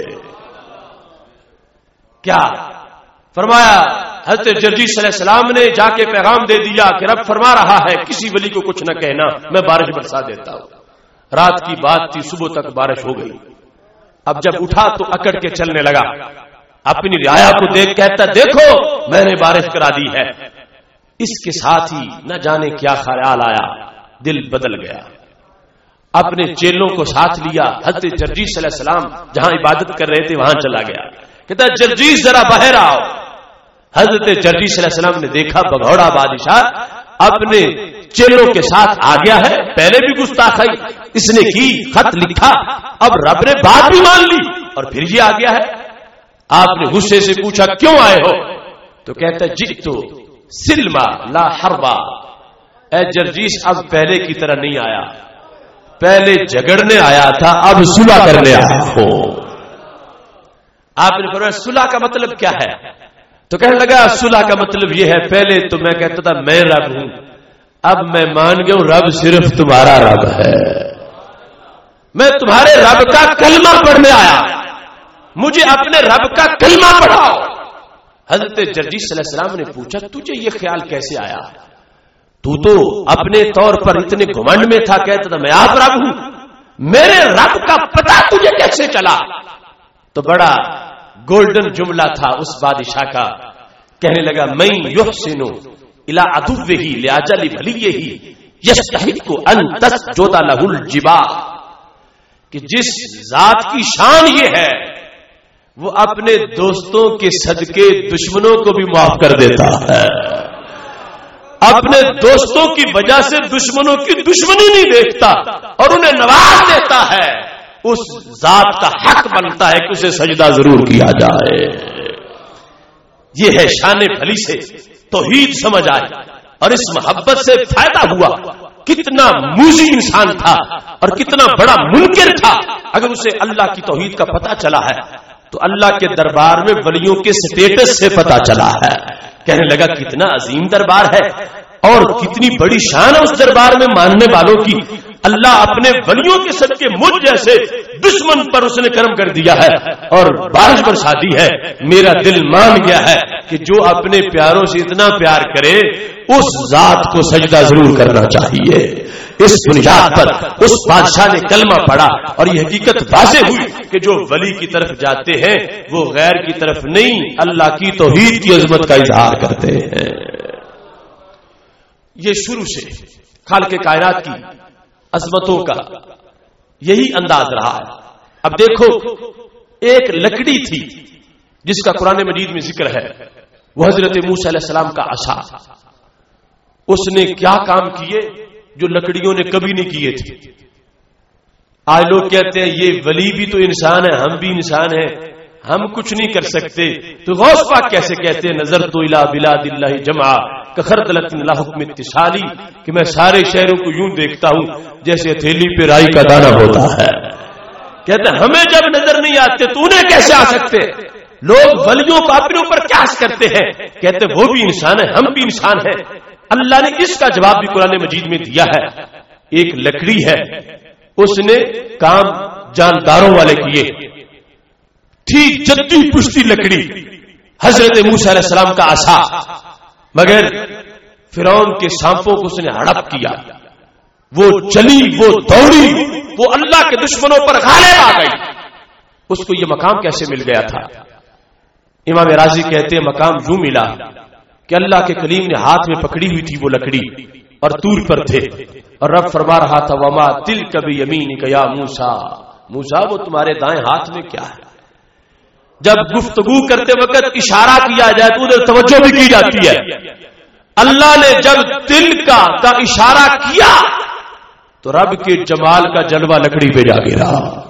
کیا فرمایا؟ حضرت جرجیس علیہ السلام نے جا کے پیغام دے دیا کہ رب فرما رہا ہے کسی ولی کو کچھ نہ کہنا، میں بارش برسا دیتا ہوں. رات کی بات تھی، صبح تک بارش ہو گئی. اب جب اٹھا تو اکڑ کے چلنے لگا، اپنی رعایا کو دیکھ کہتا دیکھو میں نے بارش کرا دی ہے. اس کے ساتھ ہی نہ جانے کیا خیال آیا، دل بدل گیا. اپنے چیلوں کو ساتھ لیا، حضرت جرجیس علیہ السلام جہاں عبادت کر رہے تھے وہاں چلا گیا. کہتا جرجیس ذرا باہر آؤ. حضرت جرجیس علیہ السلام نے دیکھا بگھوڑا بادشاہ اپنے چیلوں کے ساتھ آ گیا ہے. پہلے بھی گستاخی اس نے کی، خط لکھا، اب رب نے بات بھی مان لی اور پھر یہ آ گیا ہے. آپ نے غصے سے پوچھا کیوں آئے ہو؟ تو کہتا جئتو سلما لا حربا. اے جرجیس اب پہلے کی طرح نہیں آیا، پہلے جھگڑنے آیا تھا، اب صلح کرنے آیا ہو. آپ نے فرمایا صلح کا مطلب کیا ہے؟ تو کہنے لگا صلح کا مطلب یہ ہے پہلے تو میں کہتا تھا میں رب ہوں، اب میں مان گیا ہوں رب صرف تمہارا رب ہے. میں تمہارے رب کا کلمہ پڑھنے آیا، مجھے اپنے رب کا کلمہ پڑھاؤ. حضرت جرجیس علیہ السلام نے پوچھا تجھے یہ خیال کیسے آیا؟ تو اپنے طور پر اتنے گھمنڈ میں تھا، کہتا تھا میں آپ رب ہوں، میرے رب کا پتہ تجھے کیسے چلا؟ تو بڑا گولڈن جملہ تھا اس بادشاہ کا. کہنے لگا میں یحسن الی عدوہ لاجل ولیہ یستحق ان تسجد له الجبال. کہ جس ذات کی شان یہ ہے وہ اپنے دوستوں کے صدقے دشمنوں کو بھی معاف کر دیتا ہے، اپنے دوستوں کی وجہ سے دشمنوں کی دشمنی نہیں دیکھتا اور انہیں نواز دیتا ہے. اس ذات کا حق بنتا ہے کہ اسے سجدہ ضرور کیا جائے. یہ ہے شان بھلی سے توحید سمجھ آئے اور اس محبت سے فائدہ ہوا. کتنا موذی انسان تھا اور کتنا بڑا منکر تھا، اگر اسے اللہ کی توحید کا پتہ چلا ہے تو اللہ کے دربار میں ولیوں کے سٹیٹس سے پتہ چلا ہے. کہنے لگا کتنا عظیم دربار ہے اور کتنی بڑی شان ہے اس دربار میں ماننے والوں کی. اللہ اپنے ولیوں کے صدقے مجھ جیسے دشمن پر اس نے کرم کر دیا ہے اور بارش برسا دی ہے. میرا دل مان گیا ہے کہ جو اپنے پیاروں سے اتنا پیار کرے اس ذات کو سجدہ ضرور کرنا چاہیے. اس بنیاد پر اس بادشاہ نے کلمہ پڑھا اور یہ حقیقت واضح ہوئی کہ جو ولی کی طرف جاتے ہیں وہ غیر کی طرف نہیں، اللہ کی توحید کی عظمت کا اظہار کرتے ہیں. یہ شروع سے خالق کائنات کی عظمتوں کا یہی انداز رہا ہے. اب دیکھو ایک لکڑی تھی جس کا قرآن مجید میں ذکر ہے، وہ حضرت موسیٰ علیہ السلام کا عصا. اس نے کیا کام کیے جو لکڑیوں نے کبھی نہیں کیے تھے. آج لوگ کہتے ہیں یہ ولی بھی تو انسان ہے، ہم بھی انسان ہیں، ہم کچھ نہیں کر سکتے. تو غوث پاک کیسے کہتے ہیں نظر تو الی بلاد اللہ جمعا کخردلۃ لا حکم اتصالی، کہ میں سارے شہروں کو یوں دیکھتا ہوں جیسے ہتھیلی پہ رائی کا دانہ ہوتا ہے. کہتے ہیں ہمیں جب نظر نہیں آتے تو انہیں کیسے آ سکتے؟ لوگ ولیوں کو اپنے اوپر قیاس کرتے ہیں، کہتے ہیں وہ بھی انسان ہے ہم بھی انسان ہیں. اللہ نے اس کا جواب بھی قرآن مجید میں دیا ہے. ایک لکڑی ہے، اس نے کام جانداروں والے کیے تھی، جدی پشتی لکڑی حضرت موسیٰ علیہ السلام کا عصا، مگر فرعون کے سانپوں کو اس نے ہڑپ کیا. وہ چلی، وہ دوڑی، وہ اللہ کے دشمنوں پر غالب آ گئی. اس کو یہ مقام کیسے مل گیا تھا؟ امام راضی کہتے ہیں مقام یوں ملا کہ اللہ کے کلیم نے ہاتھ میں پکڑی ہوئی تھی وہ لکڑی اور طور پر تھے اور رب فرما رہا تھا وما تلک بیمینک یا موسیٰ، موسیٰ وہ تمہارے دائیں ہاتھ میں کیا ہے؟ جب گفتگو کرتے وقت اشارہ کیا جائے تو ادھر توجہ بھی کی جاتی ہے. اللہ نے جب دل کا اشارہ کیا تو رب کے جمال کا جلوہ لکڑی پہ جا گرا.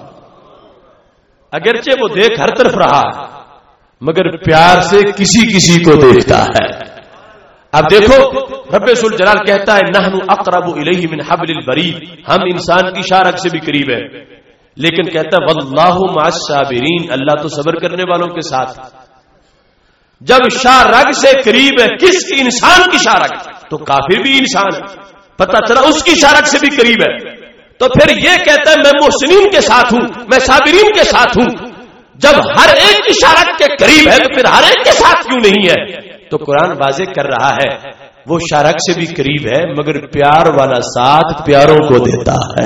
اگرچہ وہ دیکھ ہر طرف رہا مگر پیار سے کسی کسی کو دیکھتا ہے. اب دیکھو رب ذوالجلال کہتا ہے نحن اقرب الیہ من حبل الورید، ہم انسان کی شارک سے بھی قریب ہے، لیکن کہتا ہے واللہ مع الصابرین، اللہ تو صبر کرنے والوں کے ساتھ. جب شاہ رگ سے قریب ہے کس کی؟ انسان کی شاہ رگ، تو کافر بھی انسان ہے، پتہ چلا اس کی شاہ رگ سے بھی قریب ہے، تو پھر یہ کہتا ہے میں محسنین کے ساتھ ہوں، میں صابرین کے ساتھ ہوں۔ جب ہر ایک کی شاہ رگ کے قریب ہے تو پھر ہر ایک کے ساتھ کیوں نہیں ہے؟ تو قرآن واضح کر رہا ہے وہ شاہ رگ سے بھی قریب ہے مگر پیار والا ساتھ پیاروں کو دیتا ہے۔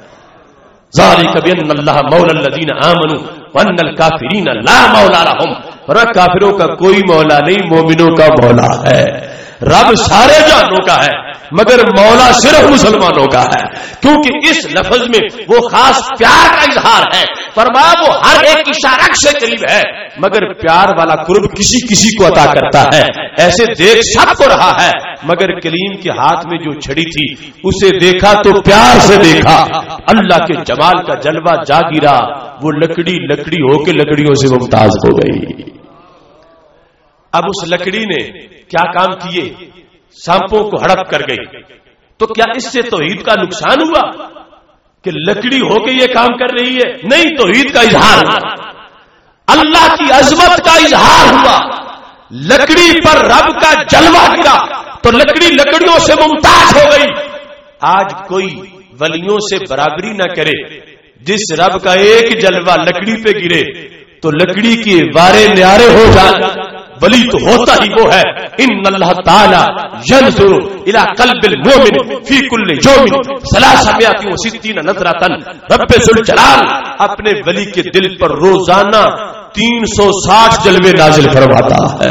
ذالک بان اللہ مولا الذین آمنوا وان الکافرین لا مولا لهم، اور کافروں کا کوئی مولا نہیں، مومنوں کا مولا ہے۔ رب سارے جہانوں کا ہے مگر مولا صرف مسلمانوں کا ہے، کیونکہ اس لفظ میں وہ خاص پیار کا اظہار ہے۔ فرمایا وہ ہر ایک کی شاہ رگ سے قریب ہے مگر پیار والا قرب کسی کسی کو عطا کرتا ہے۔ ایسے دیکھ سب کو رہا ہے مگر کلیم کے ہاتھ میں جو چھڑی تھی اسے دیکھا تو پیار سے دیکھا، اللہ کے جمال کا جلوہ جا گرا، وہ لکڑی لکڑی ہو کے لکڑیوں سے ممتاز ہو گئی۔ اب اس لکڑی نے کیا کام کیے؟ سانپوں کو ہڑپ کر گئی، تو کیا اس سے توحید کا نقصان ہوا کہ لکڑی ہو کے یہ کام کر رہی ہے؟ نہیں، توحید کا اظہار ہوا، اللہ کی عظمت کا اظہار ہوا، لکڑی پر رب کا جلوہ گرا تو لکڑی لکڑیوں سے ممتاز ہو گئی۔ آج کوئی ولیوں سے برابری نہ کرے، جس رب کا ایک جلوہ لکڑی پہ گرے تو لکڑی کے وارے نیارے ہو جائے۔ ولی تو ہوتا ہی وہ ہے، ان اللہ تعالی ينظر الى قلب المؤمن في كل يوم 360 نظرۃ۔ رب ذوالجلال اپنے ولی کے دل پر روزانہ 360 جلوے نازل فرماتا ہے۔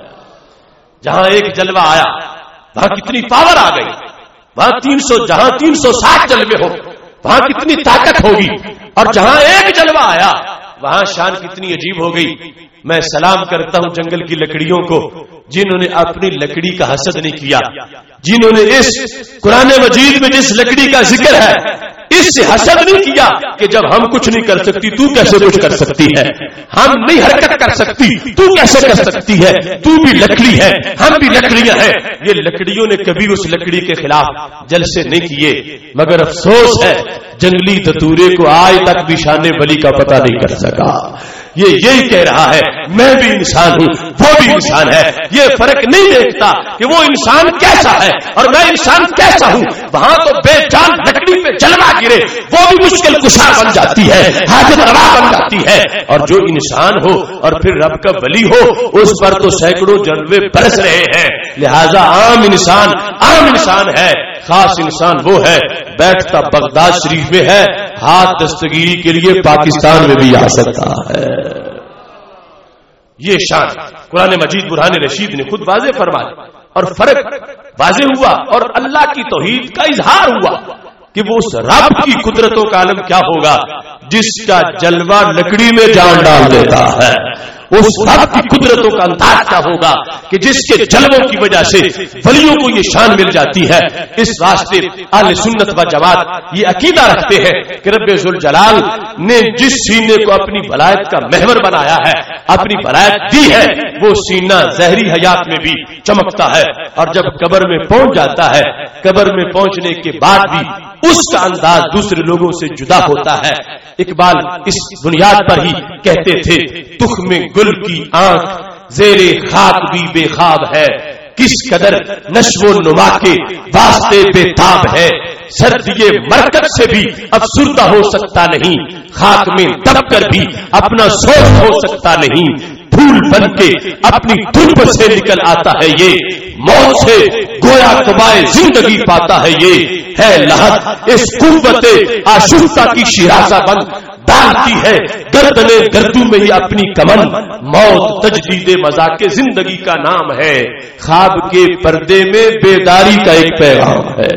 جہاں ایک جلوہ آیا وہاں کتنی پاور آ گئی، وہاں 360 جلوے ہو وہاں کتنی طاقت ہوگی، اور جہاں ایک جلوہ آیا وہاں شان کتنی عجیب ہو گئی۔ میں سلام کرتا ہوں جنگل کی لکڑیوں کو جنہوں نے اپنی لکڑی کا حسد نہیں کیا، جنہوں نے اس قرآن مجید میں جس لکڑی کا ذکر ہے اس سے حسد نہیں کیا کہ جب ہم کچھ نہیں کر سکتی تو کیسے کچھ کر سکتی ہے، ہم نہیں حرکت کر سکتی تو کیسے کر سکتی ہے، تو بھی لکڑی ہے ہم بھی لکڑیاں ہیں۔ یہ لکڑیوں نے کبھی اس لکڑی کے خلاف جلسے نہیں کیے، مگر افسوس ہے جنگلی دتورے کو آج تک بھی شان ولی کا پتہ نہیں کر سکا۔ یہ یہی کہہ رہا ہے میں بھی انسان ہوں وہ بھی انسان ہے، یہ فرق نہیں دیکھتا کہ وہ انسان کیسا ہے اور میں انسان کیسا ہوں۔ وہاں تو بے جان لکڑی پہ جلوہ گرے وہ بھی مشکل کشا بن جاتی ہے، حاجت روا بن جاتی ہے، اور جو انسان ہو اور پھر رب کا ولی ہو اس پر تو سینکڑوں جلوے برس رہے ہیں۔ لہذا عام انسان ہے، خاص انسان وہ ہے بیٹھتا بغداد شریف میں ہے، ہاتھ دستگیری کے لیے پاکستان میں بھی آ سکتا ہے۔ یہ شان قرآن مجید برہان رشید نے خود واضح فرمایا، اور فرق واضح ہوا اور اللہ کی توحید کا اظہار ہوا کہ وہ اس رب کی قدرتوں کا عالم کیا ہوگا جس کا جلوہ لکڑی میں جان ڈال دیتا ہے، اس رب کی قدرتوں کا انداز کیا ہوگا کہ جس کے جلووں کی وجہ سے ولیوں کو یہ شان مل جاتی ہے۔ اس واسطے اہل سنت و جماعت یہ عقیدہ رکھتے ہیں کہ رب ذوالجلال نے جس سینے کو اپنی ولایت کا محور بنایا ہے، اپنی ولایت دی ہے، وہ سینہ ظاہری حیات میں بھی چمکتا ہے، اور جب قبر میں پہنچ جاتا ہے قبر میں پہنچنے کے بعد بھی اس کا انداز دوسرے لوگوں سے جدا ہوتا ہے۔ اقبال اس بنیاد پر ہی کہتے تھے تخم گل کی آنکھ زیر خاک بھی بے خواب ہے، کس قدر نشو و نما کے واسطے بے تاب ہے، سردی مرکز سے بھی افسردہ ہو سکتا نہیں، خاک میں دب کر بھی اپنا سوچ ہو سکتا نہیں، پھول بن کے اپنی دھوپ سے نکل آتا ہے یہ، موت سے گویا کمائے زندگی پاتا ہے یہ، ہے لحد اس قوت آشفتہ کی شیرازہ بند ڈالتی ہے گردنے گردوں میں ہی اپنی کمن، موت تجدید مذاق زندگی کا نام ہے، خواب کے پردے میں بیداری کا ایک پیغام ہے۔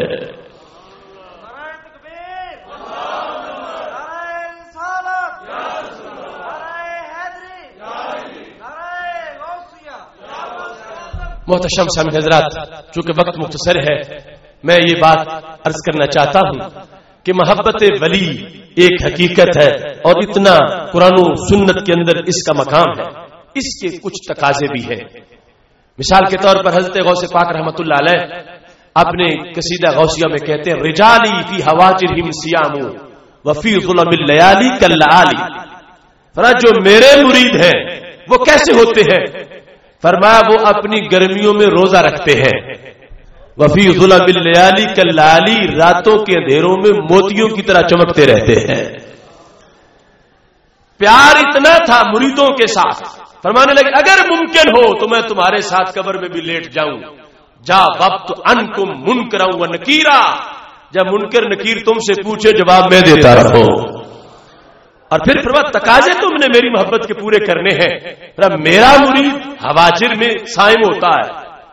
محتشم سامع حضرات، چونکہ وقت مختصر ہے میں یہ بات عرض کرنا چاہتا ہوں کہ محبت ولی ایک حقیقت ہے اور اتنا قرآن و سنت کے اندر اس کا مقام ہے، اس کے کچھ تقاضے بھی ہیں۔ مثال کے طور پر حضرت غوث پاک رحمت اللہ علیہ اپنے قصیدہ غوثیہ میں کہتے ہیں رجالی فی حواجرہم سیام وفی ظلم اللیالی کاللعالی، فرمایا جو میرے مرید ہیں وہ کیسے ہوتے ہیں فرمایا وہ اپنی گرمیوں میں روزہ رکھتے ہیں، وفی ظلم اللیالی کاللالی، راتوں کے اندھیروں میں موتیوں کی طرح چمکتے رہتے ہیں۔ پیار اتنا تھا مریدوں کے ساتھ، فرمانے لگے اگر ممکن ہو تو میں تمہارے ساتھ قبر میں بھی لیٹ جاؤں، جا وقت انکم منکرا و نکیرا، جب منکر نکیر تم سے پوچھے جواب میں دیتا رہو۔ اور پھر فرمایا تقاضے تم نے میری محبت کے پورے کرنے ہیں۔ میرا مرید ہواجر میں صائم ہوتا ہے،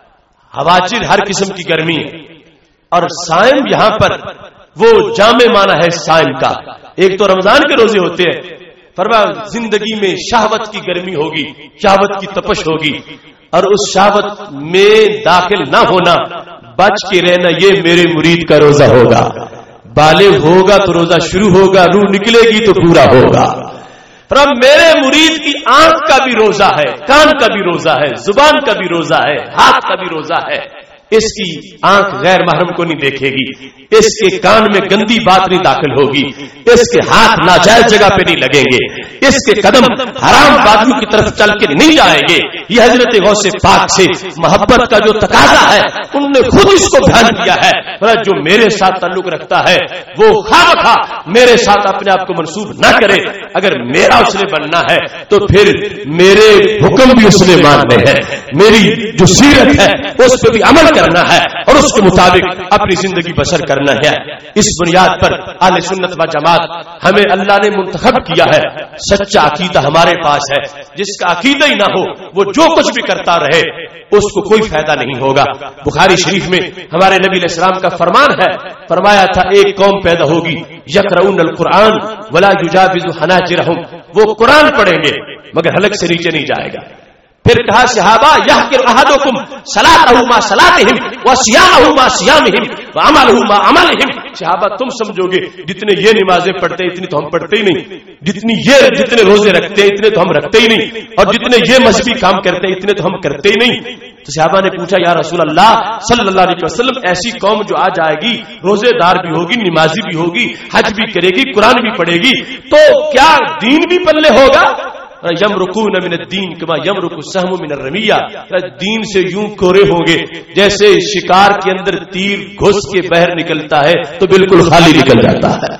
ہواجر ہر قسم کی گرمی ہے، اور صائم یہاں پر وہ جامع معنی ہے صائم کا۔ ایک تو رمضان کے روزے ہوتے ہیں، فرمایا زندگی میں شہوت کی گرمی ہوگی، شہوت کی تپش ہوگی، اور اس شہوت میں داخل نہ ہونا، بچ کے رہنا، یہ میرے مرید کا روزہ ہوگا۔ بالغ ہوگا تو روزہ شروع ہوگا، روح نکلے گی تو پورا ہوگا۔ فرمایا میرے مرید کی آنکھ کا بھی روزہ ہے، کان کا بھی روزہ ہے، زبان کا بھی روزہ ہے، ہاتھ کا بھی روزہ ہے۔ اس کی آنکھ غیر محرم کو نہیں دیکھے گی، اس کے کان میں گندی بات نہیں داخل ہوگی، اس کے ہاتھ ناجائز جگہ پہ نہیں لگیں گے، اس کے قدم حرام بازو کی طرف چل کے نہیں جائیں گے۔ یہ حضرت غوث پاک سے محبت کا جو تقاضا ہے انہوں نے خود اس کو بیان کیا ہے۔ جو میرے ساتھ تعلق رکھتا ہے وہ خواہ میرے ساتھ اپنے آپ کو منسوب نہ کرے، اگر میرا اس نے بننا ہے تو پھر میرے حکم بھی اس نے ماننے ہیں، میری جو سیرت ہے اس پہ بھی عمل کرنا ہے اور اس کے مطابق اپنی زندگی بسر کرنا ہے۔ اس بنیاد پر اہل سنت و جماعت ہمیں اللہ نے منتخب کیا ہے۔ سچا عقیدہ ہمارے پاس ہے، جس کا عقیدہ ہی نہ ہو وہ جو کچھ بھی کرتا رہے اس کو کوئی فائدہ نہیں ہوگا۔ بخاری شریف میں ہمارے نبی علیہ السلام کا فرمان ہے، فرمایا تھا ایک قوم پیدا ہوگی یقرؤون القرآن ولا یجاوز حناجرہم، وہ قرآن پڑھیں گے مگر حلق سے نیچے نہیں جائے گا۔ پھر کہا صحابہ یحقر احدکم صلاتہ ما صلاتہم وصیامہ ما صیامہم وعملہ ما عملہم، صحابہ تم سمجھو گے جتنے یہ نمازیں پڑھتے اتنی تو ہم پڑھتے ہی نہیں، جتنے روزے رکھتے اتنے تو ہم رکھتے ہی نہیں، اور جتنے یہ مذہبی کام کرتے اتنے تو ہم کرتے ہی نہیں۔ تو صحابہ نے پوچھا یا رسول اللہ صلی اللہ علیہ وسلم ایسی قوم جو آ جائے گی روزے دار بھی ہوگی، نمازی بھی ہوگی، حج بھی کرے گی، قرآن بھی پڑھے گی، تو کیا دین بھی پلے ہوگا؟ یمرقون من الدین کما یمرق السهم من الرمیہ، دین سے یوں کورے ہوں گے جیسے شکار کے اندر تیر گھس کے باہر نکلتا ہے تو بالکل خالی نکل جاتا ہے۔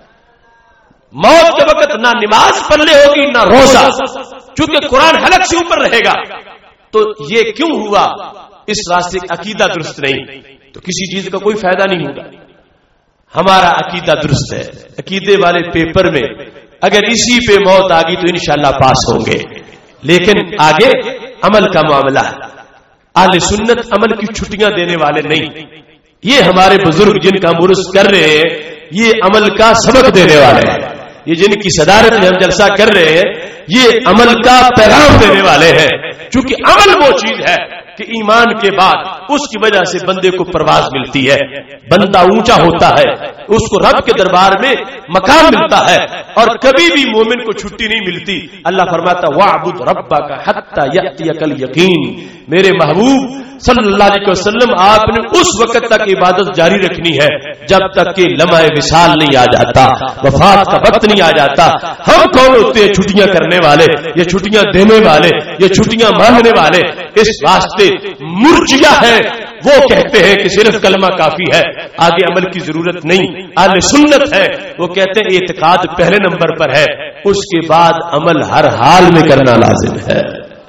موت کے وقت نہ نماز پلے ہوگی نہ روزہ، چونکہ قرآن حلق سے اوپر رہے گا۔ تو یہ کیوں ہوا؟ اس واسطے عقیدہ درست نہیں تو کسی چیز کا کوئی فائدہ نہیں ہوگا۔ ہمارا عقیدہ درست ہے، عقیدے والے پیپر میں اگر اسی پہ موت آ گئی تو انشاءاللہ پاس ہوں گے، لیکن آگے عمل کا معاملہ ہے۔ اہل سنت عمل کی چھٹیاں دینے والے نہیں، یہ ہمارے بزرگ جن کا ہم عرس کر رہے ہیں یہ عمل کا سبق دینے والے ہیں، یہ جن کی صدارت میں ہم جلسہ کر رہے ہیں یہ عمل کا پیغام دینے والے ہیں، چونکہ عمل وہ چیز ہے کہ ایمان کے بعد اس کی وجہ سے بندے کو پرواز ملتی ہے، بندہ اونچا ہوتا ہے، اس کو رب کے دربار میں مقام ملتا ہے، اور کبھی بھی مومن کو چھٹی نہیں ملتی۔ اللہ فرماتا وَاعْبُدْ رَبَّكَ حَتَّى يَأْتِيَكَ الْيَقِينُ، میرے محبوب صلی اللہ علیہ وسلم آپ نے اس وقت تک عبادت جاری رکھنی ہے جب تک کہ لمحہ وصال نہیں آ جاتا، وفات کا وقت نہیں آ جاتا۔ ہم کون ہوتے ہیں چھٹیاں کرنے والے، یہ چھٹیاں دینے والے، یہ چھٹیاں مانگنے والے؟ اس واسطے مرجئہ ہے وہ کہتے ہیں کہ صرف کلمہ کافی ہے، آگے عمل کی ضرورت نہیں۔ اہل سنت ہے وہ کہتے ہیں اعتقاد پہلے نمبر پر ہے، اس کے بعد عمل ہر حال میں کرنا لازم ہے۔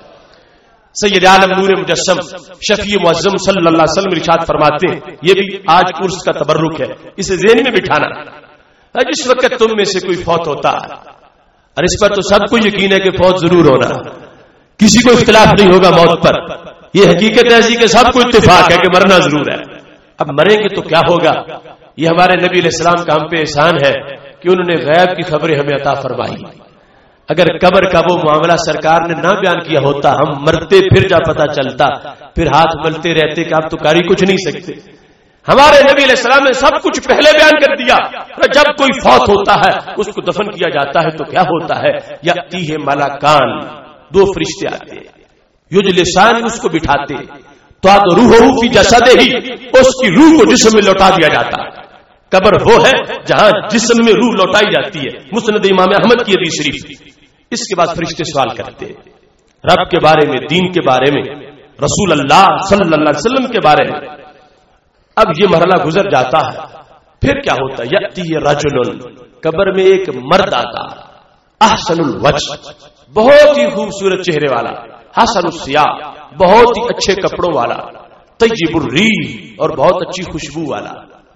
سید عالم نور مجسم شفیع معظم صلی اللہ علیہ وسلم ارشاد فرماتے ہیں، یہ بھی آج عرس کا تبرک ہے، اسے ذہن میں بٹھانا، جس وقت تم میں سے کوئی فوت ہوتا ہے، اور اس پر تو سب کو یقین ہے کہ فوت ضرور ہونا، کسی کو اختلاف نہیں ہوگا موت پر، یہ حقیقت ایسی کہ سب کو اتفاق ہے کہ مرنا ضرور ہے۔ اب مریں گے تو کیا ہوگا؟ یہ ہمارے نبی علیہ السلام کا ہم پہ احسان ہے کہ انہوں نے غیب کی خبریں ہمیں عطا فرمائی۔ اگر قبر کا وہ معاملہ سرکار نے نہ بیان کیا ہوتا، ہم مرتے پھر جا پتا چلتا، پھر ہاتھ ملتے رہتے کہ آپ تو کاری کچھ نہیں سکتے۔ ہمارے نبی علیہ السلام نے سب کچھ پہلے بیان کر دیا۔ جب کوئی فوت ہوتا ہے اس کو دفن کیا جاتا ہے تو کیا ہوتا ہے؟ یأتیہ ملکان، دو فرشتے آتے ہیں، یجلسان، اس کو بٹھاتے، تو روح فی جسدہ ہی، اس کی روح کو جسم میں لوٹا دیا جاتا ہے۔ قبر وہ ہے جہاں جسم میں روح لوٹائی جاتی ہے، مسند امام احمد کی حدیث شریف۔ اس کے بعد فرشتے سوال کرتے رب کے بارے میں، دین کے بارے میں، رسول اللہ صلی اللہ علیہ وسلم کے بارے میں. اب یہ مرحلہ گزر جاتا ہے، پھر کیا ہوتا ہے؟ یأتی رجل، قبر میں ایک مرد آتا، احسن الوجہ، بہت ہی خوبصورت چہرے والا، حسن الثیاب، بہت ہی اچھے کپڑوں والا، طیب الریح، اور بہت اچھی خوشبو والا.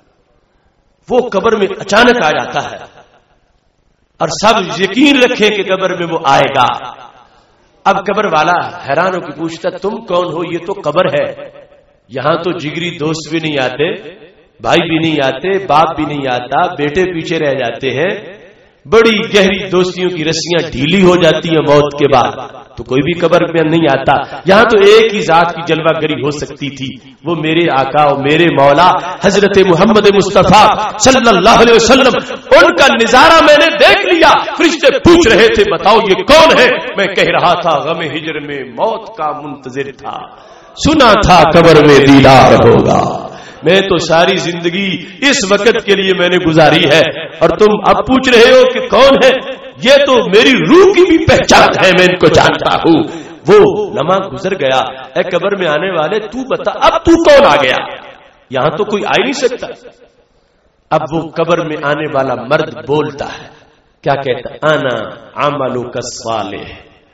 وہ قبر میں اچانک آ جاتا ہے اور سب یقین رکھیں کہ قبر میں وہ آئے گا. اب قبر والا حیران ہو کے پوچھتا تم کون ہو؟ یہ تو قبر ہے، یہاں تو جگری دوست بھی نہیں آتے، بھائی بھی نہیں آتے، باپ بھی نہیں آتا، بیٹے پیچھے رہ جاتے ہیں، بڑی گہری دوستیوں کی رسیاں ڈھیلی ہو جاتی ہیں موت کے بعد، تو کوئی بھی قبر میں نہیں آتا. یہاں تو ایک ہی ذات کی جلوہ گری ہو سکتی تھی، وہ میرے آقا اور میرے مولا حضرت محمد مصطفیٰ صلی اللہ علیہ وسلم. ان کا نظارہ میں نے دیکھ لیا. فرشتے پوچھ رہے تھے بتاؤ یہ کون ہے؟ میں کہہ رہا تھا غم ہجر میں موت کا منتظر تھا، سنا تھا قبر میں دیدار ہوگا. میں تو ساری زندگی اس وقت کے لیے میں نے گزاری ہے، اور تم اب پوچھ رہے ہو کہ کون ہے؟ یہ تو میری روح کی بھی پہچان ہے، میں ان کو جانتا ہوں. وہ لمحہ گزر گیا. اے قبر میں آنے والے تو بتا اب تو کون آ گیا؟ یہاں تو کوئی آ ہی نہیں سکتا. اب وہ قبر میں آنے والا مرد بولتا ہے، کیا کہتا؟ انا عملک الصالح،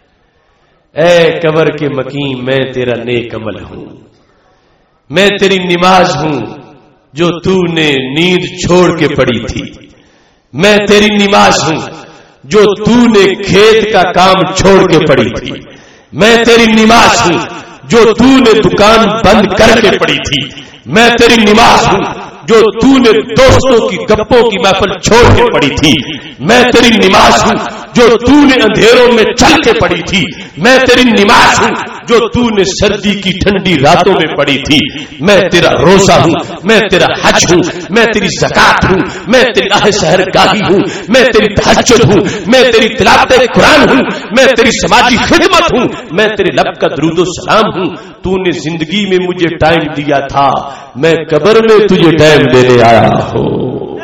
اے قبر کے مکین میں تیرا نیک عمل ہوں، میں تیری نماز ہوں جو تو نے نیند چھوڑ کے پڑھی تھی، میں تیری نماز ہوں جو تو نے کھیت کا کام چھوڑ کے پڑھی تھی، میں تیری نماز ہوں جو تو نے دکان بند کر کے پڑھی تھی، میں تیری نماز ہوں جو تو نے دوستوں کی گپوں کی محفل چھوڑ کے پڑھی تھی، میں تیری نماز ہوں جو تو نے اندھیروں میں چل کے پڑھی تھی، میں تیری نماز ہوں جو تو نے سردی کی ٹھنڈی راتوں میں پڑھی تھی، میں تیرا روزہ ہوں، میں تیرا حج ہوں، میں تیری زکات ہوں، میں تیری آہ سحر گاہی ہوں، میں تیری تہجد ہوں، میں تیری تلاوت قرآن ہوں، میں تیری سماجی خدمت ہوں، میں تیرے لب کا درود و سلام ہوں. تو نے زندگی میں مجھے ٹائم دیا تھا، میں قبر میں تجھے ٹائم دینے آیا ہوں.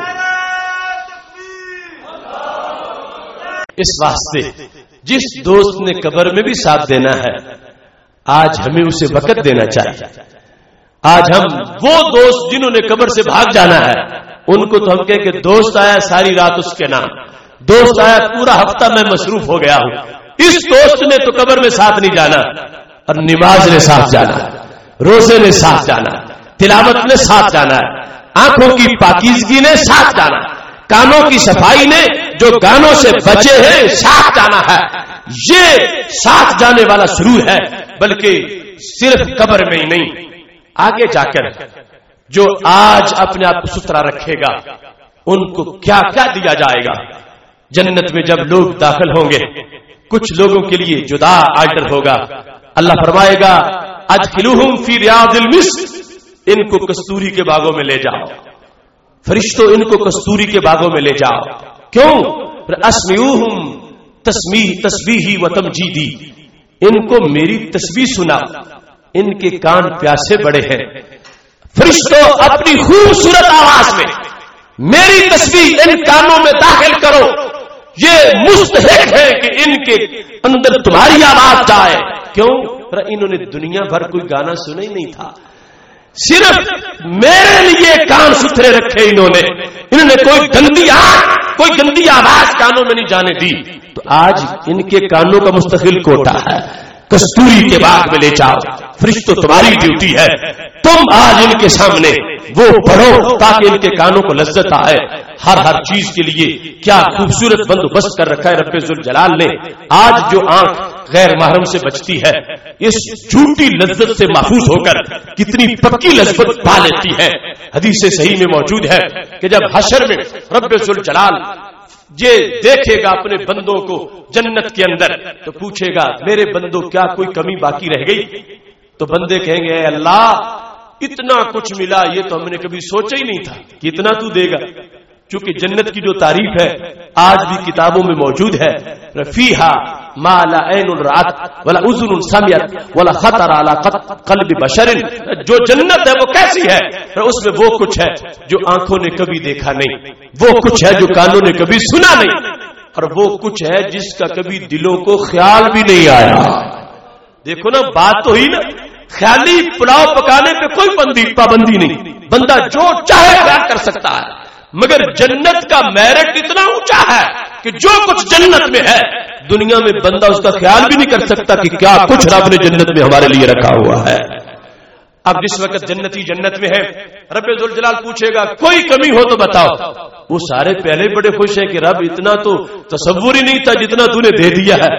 اس واسطے جس دوست نے قبر میں بھی ساتھ دینا ہے آج ہمیں اسے وقت دینا چاہیے. آج ہم وہ دوست جنہوں نے قبر سے بھاگ جانا ہے ان کو تو ہم کہیں کہ دوست آیا ساری رات اس کے نام، دوست آیا پورا ہفتہ میں مصروف ہو گیا ہوں. اس دوست نے تو قبر میں ساتھ نہیں جانا، اور نماز نے ساتھ جانا، روزے نے ساتھ جانا، تلاوت نے ساتھ جانا ہے، آنکھوں کی پاکیزگی نے ساتھ جانا، کانوں کی صفائی نے جو گانوں سے بچے ہیں ساتھ جانا ہے. یہ ساتھ جانے والا سرور ہے، بلکہ صرف قبر میں ہی نہیں، آگے جا کر جو آج اپنے آپ کو ستھرا رکھے گا ان کو کیا کیا دیا جائے گا. جنت میں جب لوگ داخل ہوں گے کچھ لوگوں کے لیے جدا آرڈر ہوگا. اللہ فرمائے گا ادخلوہم فی ریاض المسک، ان کو کستوری کے باغوں میں لے جاؤ. فرشتوں ان کو کستوری کے باغوں میں لے جاؤ. کیوں؟ اسمعوہم تسبیحی و تمجیدی، ان کو میری تسبیح سنا، ان کے کان پیاسے بڑے ہیں. فرشتوں اپنی خوبصورت آواز میں میری تسبیح ان کانوں میں داخل کرو، یہ مستحق ہے کہ ان کے اندر تمہاری آواز جائے. کیوں؟ انہوں نے دنیا بھر کوئی گانا سنا ہی نہیں تھا، صرف میرے لیے کان ستھرے رکھے انہوں نے کوئی گندی آواز کانوں میں نہیں جانے دی. تو آج ان کے کانوں کا مستقل کوٹا ہے، کستوری کے باغ میں لے جاؤ. فرشتوں تمہاری ڈیوٹی ہے، تم آج ان کے سامنے وہ پڑھو تاکہ ان کے کانوں کو لذت آئے. ہر چیز کے لیے کیا خوبصورت بندوبست کر رکھا ہے رب ذوالجلال نے. آج جو آنکھ غیر محرم سے بچتی ہے اس جھوٹی لذت سے محفوظ ہو کر کتنی پکی لذت پا لیتی ہے. حدیث صحیح میں موجود ہے کہ جب حشر میں رب ذوالجلال یہ دیکھے گا اپنے بندوں کو جنت کے اندر تو پوچھے گا میرے بندوں کیا کوئی کمی باقی رہ گئی؟ تو بندے کہیں گے اے اللہ اتنا کچھ ملا، یہ تو ہم نے کبھی سوچا ہی نہیں تھا کہ اتنا تو دے گا. چونکہ جنت کی جو تعریف ہے آج بھی کتابوں میں موجود ہے، فیہا ما لا عین رأت ولا اذن سمعت ولا خطر علی قلب بشر. جو جنت ہے وہ کیسی ہے؟ اس میں وہ کچھ ہے جو آنکھوں نے کبھی دیکھا نہیں، وہ کچھ ہے جو کانوں نے کبھی سنا نہیں، اور وہ کچھ ہے جس کا کبھی دلوں کو خیال بھی نہیں آیا. دیکھو نا بات تو ہی نا، خیالی پلاؤ پکانے پہ کوئی پابندی نہیں، بندہ جو چاہے بیان کر سکتا ہے، مگر جنت کا میرٹ اتنا اونچا ہے کہ جو کچھ جنت میں ہے دنیا میں بندہ اس کا خیال بھی نہیں کر سکتا کہ کیا کچھ رب نے جنت میں ہمارے لیے رکھا ہوا ہے۔ اب جس وقت جنتی جنت میں ہے، رب ذوالجلال پوچھے گا کوئی کمی ہو تو بتاؤ، وہ سارے پہلے بڑے خوش ہیں کہ رب اتنا تو تصور ہی نہیں تھا جتنا تو نے دے دیا ہے۔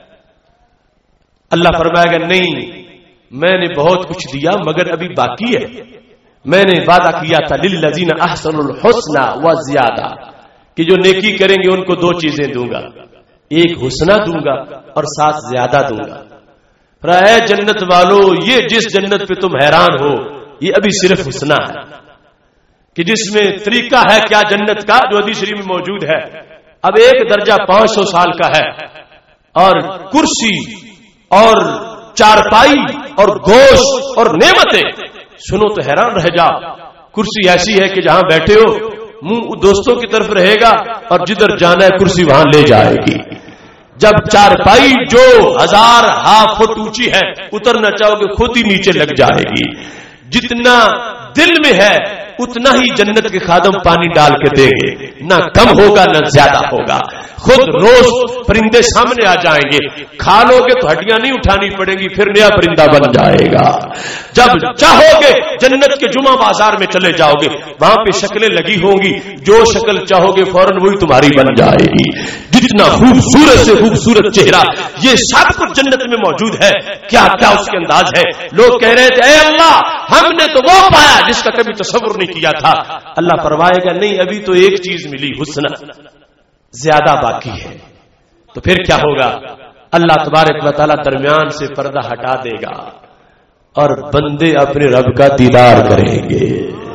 اللہ فرمائے گا نہیں، میں نے بہت کچھ دیا مگر ابھی باقی ہے، میں نے وعدہ کیا تھا للذین احسنوا الحسنى وزیادہ کہ جو نیکی کریں گے ان کو دو چیزیں دوں گا، ایک حسنہ دوں گا اور ساتھ زیادہ دوں گا۔ اے جنت والو، یہ جس جنت پہ تم حیران ہو یہ ابھی صرف حسنہ ہے، کہ جس میں طریقہ ہے کیا جنت کا جو حدیث شریف میں موجود ہے۔ اب ایک درجہ 500 سال کا ہے اور کرسی اور چارپائی اور گوشت اور نعمتیں، سنو تو حیران رہ جاؤ۔ کرسی ایسی ہے کہ جہاں بیٹھے ہو منہ دوستوں کی طرف رہے گا اور جدھر جانا ہے کرسی وہاں لے جائے گی۔ جب چارپائی جو 1000 فٹ اونچی ہے اترنا چاہو گے خود ہی نیچے لگ جائے گی۔ جتنا دل میں ہے اتنا ہی جنت کے خادم پانی ڈال کے دیں گے، نہ کم ہوگا نہ زیادہ ہوگا۔ خود روز پرندے سامنے آ جائیں گے، کھا لو گے تو ہڈیاں نہیں اٹھانی پڑیں گی، پھر نیا پرندہ بن جائے گا۔ جب چاہو گے جنت کے جمعہ بازار میں چلے جاؤ گے، وہاں پہ شکلیں لگی ہوں گی، جو شکل چاہو گے فوراً وہی تمہاری بن جائے گی۔ جتنا خوبصورت سے خوبصورت چہرہ، یہ سب کچھ جنت میں موجود ہے۔ کیا کیا اس کے انداز ہے۔ لوگ کہہ رہے تھے اے اللہ ہم نے تو وہ پایا جس کا کبھی تصور نہیں کیا تھا۔ اللہ فرمائے گا نہیں، ابھی تو ایک چیز ملی، حسنہ، زیادہ باقی ہے۔ تو پھر کیا ہوگا؟ اللہ تبارک و تعالیٰ درمیان سے پردہ ہٹا دے گا اور بندے اپنے رب کا دیدار کریں گے۔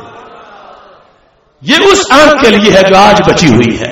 یہ اس آنکھ کے لیے ہے جو آج بچی ہوئی ہے،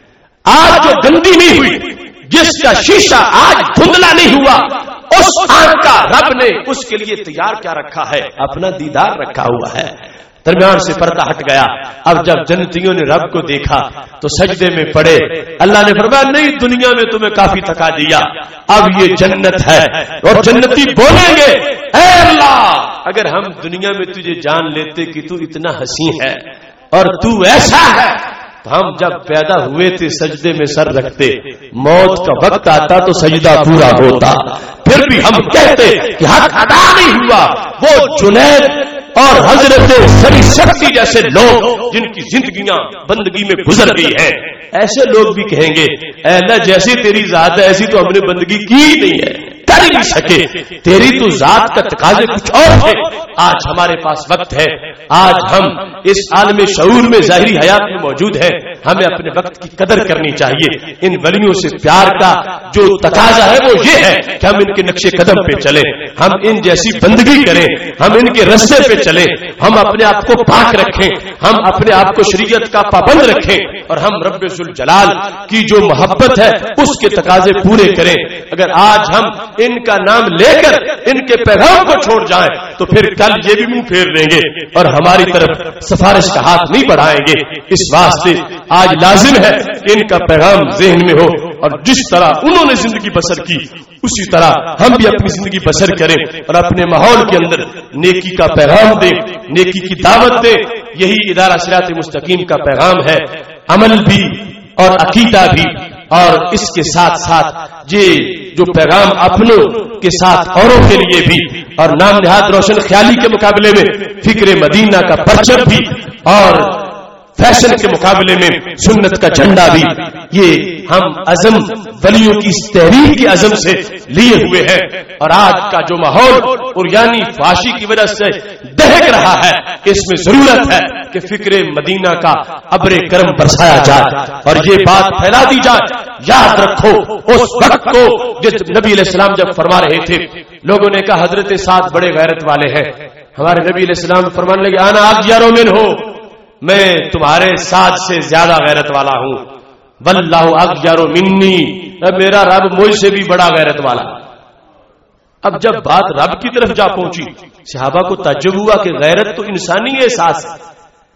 آج جو گندی نہیں ہوئی، جس کا شیشہ آج دھندلا نہیں ہوا، اس آنکھ کا رب نے اس کے لیے تیار کیا رکھا ہے؟ اپنا دیدار رکھا ہوا ہے۔ درمیان سے پردہ ہٹ گیا۔ اب جب جنتیوں نے رب کو دیکھا تو سجدے میں پڑے۔ اللہ نے فرمایا نہیں، دنیا میں تمہیں کافی تھکا دیا، اب یہ جنت ہے۔ اور جنتی بولیں گے اے اللہ اگر ہم دنیا میں تجھے جان لیتے کہ تو اتنا حسین ہے اور تو ایسا ہے، تو ہم جب پیدا ہوئے تھے سجدے میں سر رکھتے، موت کا وقت آتا تو سجدہ پورا ہوتا، پھر بھی ہم کہتے کہ حق ادا نہیں ہوا۔ وہ جنید اور حضرت سری شکتی جیسے لوگ جن کی زندگیاں بندگی میں گزر گئی ہیں، ایسے لوگ بھی کہیں گے اے اللہ جیسی تیری ذات ہے ایسی تو ہم نے بندگی کی ہی نہیں ہے، کر ہی نہیں سکے، تیری تو ذات کا تقاضے کچھ اور تھے۔ آج ہمارے پاس وقت ہے، آج ہم اس عالم شعور میں ظاہری حیات میں موجود ہیں، ہمیں اپنے وقت کی قدر کرنی چاہیے۔ ان ولیوں سے پیار کا جو تقاضا ہے وہ یہ ہے کہ ہم ان کے نقش قدم پہ چلیں، ہم ان جیسی بندگی کریں، ہم ان کے رستے پہ چلیں، ہم اپنے آپ کو پاک رکھیں، ہم اپنے آپ کو شریعت کا پابند رکھیں، اور ہم رب ذوالجلال کی جو محبت ہے اس کے تقاضے پورے کریں۔ اگر آج ہم ان کا نام لے کر ان کے پیغام کو چھوڑ جائیں تو پھر کل یہ بھی منہ پھیر لیں گے اور ہماری طرف سفارش کا ہاتھ نہیں بڑھائیں گے۔ اس واسطے آج لازم ہے کہ ان کا پیغام ذہن میں ہو، اور جس طرح انہوں نے زندگی بسر کی اسی طرح ہم بھی اپنی زندگی بسر کریں اور اپنے ماحول کے اندر نیکی کا پیغام دیں، نیکی کی دعوت دیں۔ یہی ادارہ صراط مستقیم کا پیغام ہے، عمل بھی اور عقیدہ بھی، اور اس کے ساتھ ساتھ یہ جو پیغام اپنوں کے ساتھ اوروں کے لیے بھی، اور نام نہاد روشن خیالی کے مقابلے میں فکر مدینہ کا پرچم بھی، اور فیشن کے مقابلے میں سنت کا جھنڈا بھی، یہ ہم عزم ولیوں کی اس تحریک کے عزم سے لیے ہوئے ہیں۔ اور آج کا جو ماحول اور یعنی فحاشی کی وجہ سے دہک رہا ہے، اس میں ضرورت ہے کہ فکر مدینہ کا ابر کرم برسایا جائے اور یہ بات پھیلا دی جائے۔ یاد رکھو اس وقت کو جس نبی علیہ السلام جب فرما رہے تھے، لوگوں نے کہا حضرت سعد بڑے غیرت والے ہیں۔ ہمارے نبی علیہ السلام فرمانے لگے انا اغیر منہ، میں تمہارے ساتھ سے زیادہ غیرت والا ہوں، واللہ اغیر منی، میرا رب مجھ سے بھی بڑا غیرت والا۔ اب جب بات رب کی طرف جا پہنچی، صحابہ کو تعجب ہوا کہ غیرت تو انسانی احساس ہے،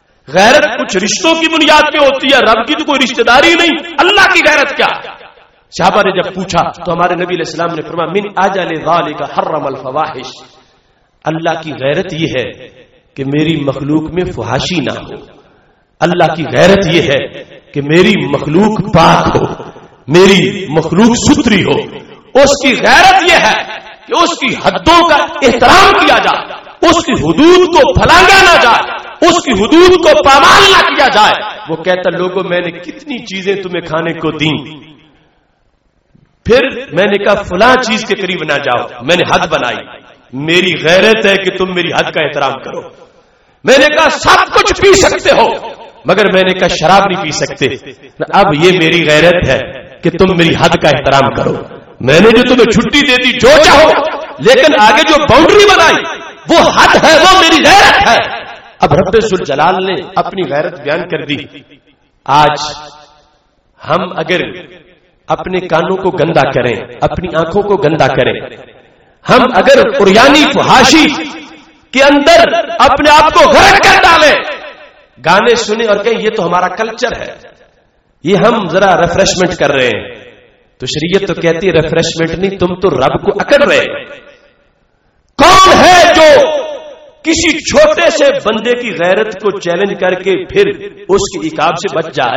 غیرت کچھ رشتوں کی بنیاد پہ ہوتی ہے، رب کی تو کوئی رشتہ داری نہیں، اللہ کی غیرت کیا؟ صحابہ نے جب پوچھا تو ہمارے نبی علیہ السلام نے فرمایا من اجل ذالک حرم الفواحش، اللہ کی غیرت یہ ہے کہ میری مخلوق میں فحاشی نہ ہو، اللہ کی غیرت یہ ہے کہ میری مخلوق پاک ہو، میری مخلوق ستھری ہو. اس کی غیرت یہ ہے کہ اس کی حدوں کا احترام کیا جائے، اس کی حدود کو پھلانگا نہ جائے، اس کی حدود کو پامال نہ کیا جائے. وہ کہتا لوگوں میں نے کتنی چیزیں تمہیں کھانے کو دیں، پھر میں نے کہا فلاں چیز کے قریب نہ جاؤ، میں نے حد بنائی. میری غیرت ہے کہ تم میری حد کا احترام کرو. میں نے کہا سب کچھ پی سکتے ہو مگر میں نے کہا شراب نہیں پی سکتے. اب یہ میری غیرت ہے کہ تم میری حد کا احترام کرو. میں نے جو تمہیں چھٹی دے دی جو چاہو، لیکن آگے جو باؤنڈری بنائی وہ حد ہے، وہ میری غیرت ہے. اب رب ذوالجلال نے اپنی غیرت بیان کر دی. آج ہم اگر اپنے کانوں کو گندا کریں، اپنی آنکھوں کو گندا کریں، ہم اگر عریانی فحاشی کے اندر اپنے آپ کو غرق کر ڈالیں، گانے سنیں اور کہیں یہ تو ہمارا کلچر ہے، یہ ہم ذرا ریفریشمنٹ کر رہے ہیں، تو شریعت تو کہتی ہے ریفریشمنٹ نہیں، تم تو رب کو اکڑ رہے. کون ہے جو کسی چھوٹے سے بندے کی غیرت کو چیلنج کر کے پھر اس کی عقاب سے بچ جائے؟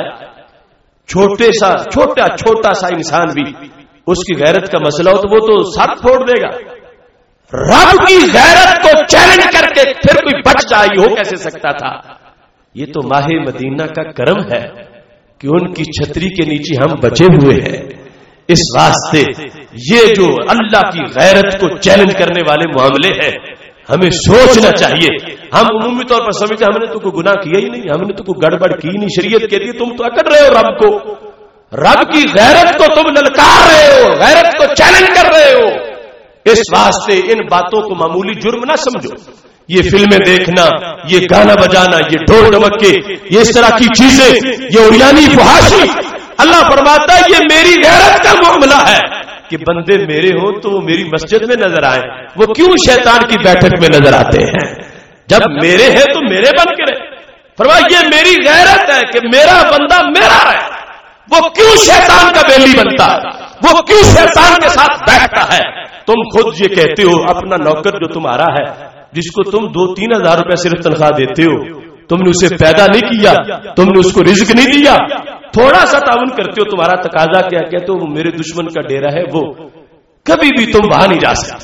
چھوٹا سا انسان بھی اس کی غیرت کا مسئلہ ہو تو وہ تو سر پھوڑ دے گا. رب کی غیرت کو چیلنج کر کے پھر کوئی بچ جائے، ہو کیسے سکتا تھا؟ یہ تو ماہ مدینہ کا کرم ہے کہ ان کی چھتری کے نیچے ہم بچے ہوئے ہیں. اس واسطے یہ جو اللہ کی غیرت کو چیلنج کرنے والے معاملے ہیں ہمیں سوچنا چاہیے. ہم عمومی طور پر سمجھتے ہم نے تو کوئی گناہ کیا ہی نہیں، ہم نے تو کوئی گڑبڑ کی نہیں. شریعت کہتی ہے تم تو اکڑ رہے ہو رب کو، رب کی غیرت کو تم للکار رہے ہو، غیرت کو چیلنج کر رہے ہو. اس واسطے ان باتوں کو معمولی جرم نہ سمجھو. یہ فلمیں دیکھنا، یہ گانا بجانا، یہ ڈھول ڈمکے، یہ اس طرح کی چیزیں، یہ عریانی فحاشی، اللہ فرماتا ہے یہ میری غیرت کا معاملہ ہے کہ بندے میرے ہوں تو وہ میری مسجد میں نظر آئے، وہ کیوں شیطان کی بیٹھک میں نظر آتے ہیں؟ جب میرے ہیں تو میرے بن کے رہے. فرمایا یہ میری غیرت ہے کہ میرا بندہ میرا ہے، وہ کیوں شیطان کا بیلی بنتا ہے، وہ کیوں شیطان کے ساتھ بیٹھتا ہے؟ تم خود یہ کہتے ہو اپنا نوکر جو تمہارا ہے، جس کو تم 2-3 ہزار روپے صرف تنخواہ دیتے ہو، تم نے اسے پیدا نہیں کیا، تم نے اس کو رزق نہیں دیا، تھوڑا سا تعاون کرتے ہو، تمہارا تقاضا کیا کہتے ہو وہ میرے دشمن کا ڈیرا ہے، وہ کبھی بھی تم وہاں نہیں جا سکتے.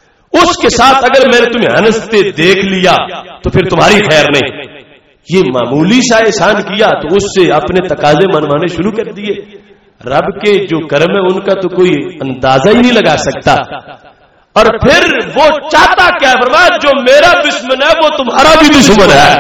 اس کے ساتھ اگر میں نے تمہیں ہنستے دیکھ لیا تو پھر تمہاری خیر نہیں. یہ معمولی سا احسان کیا تو اس سے اپنے تقاضے منوانے شروع کر دیے. رب کے جو کرم ہے ان کا تو کوئی اندازہ ہی نہیں لگا سکتا. اور پھر وہ چاہتا کیا فرمایا جو میرا دشمن ہے وہ تمہارا بھی دشمن ہے.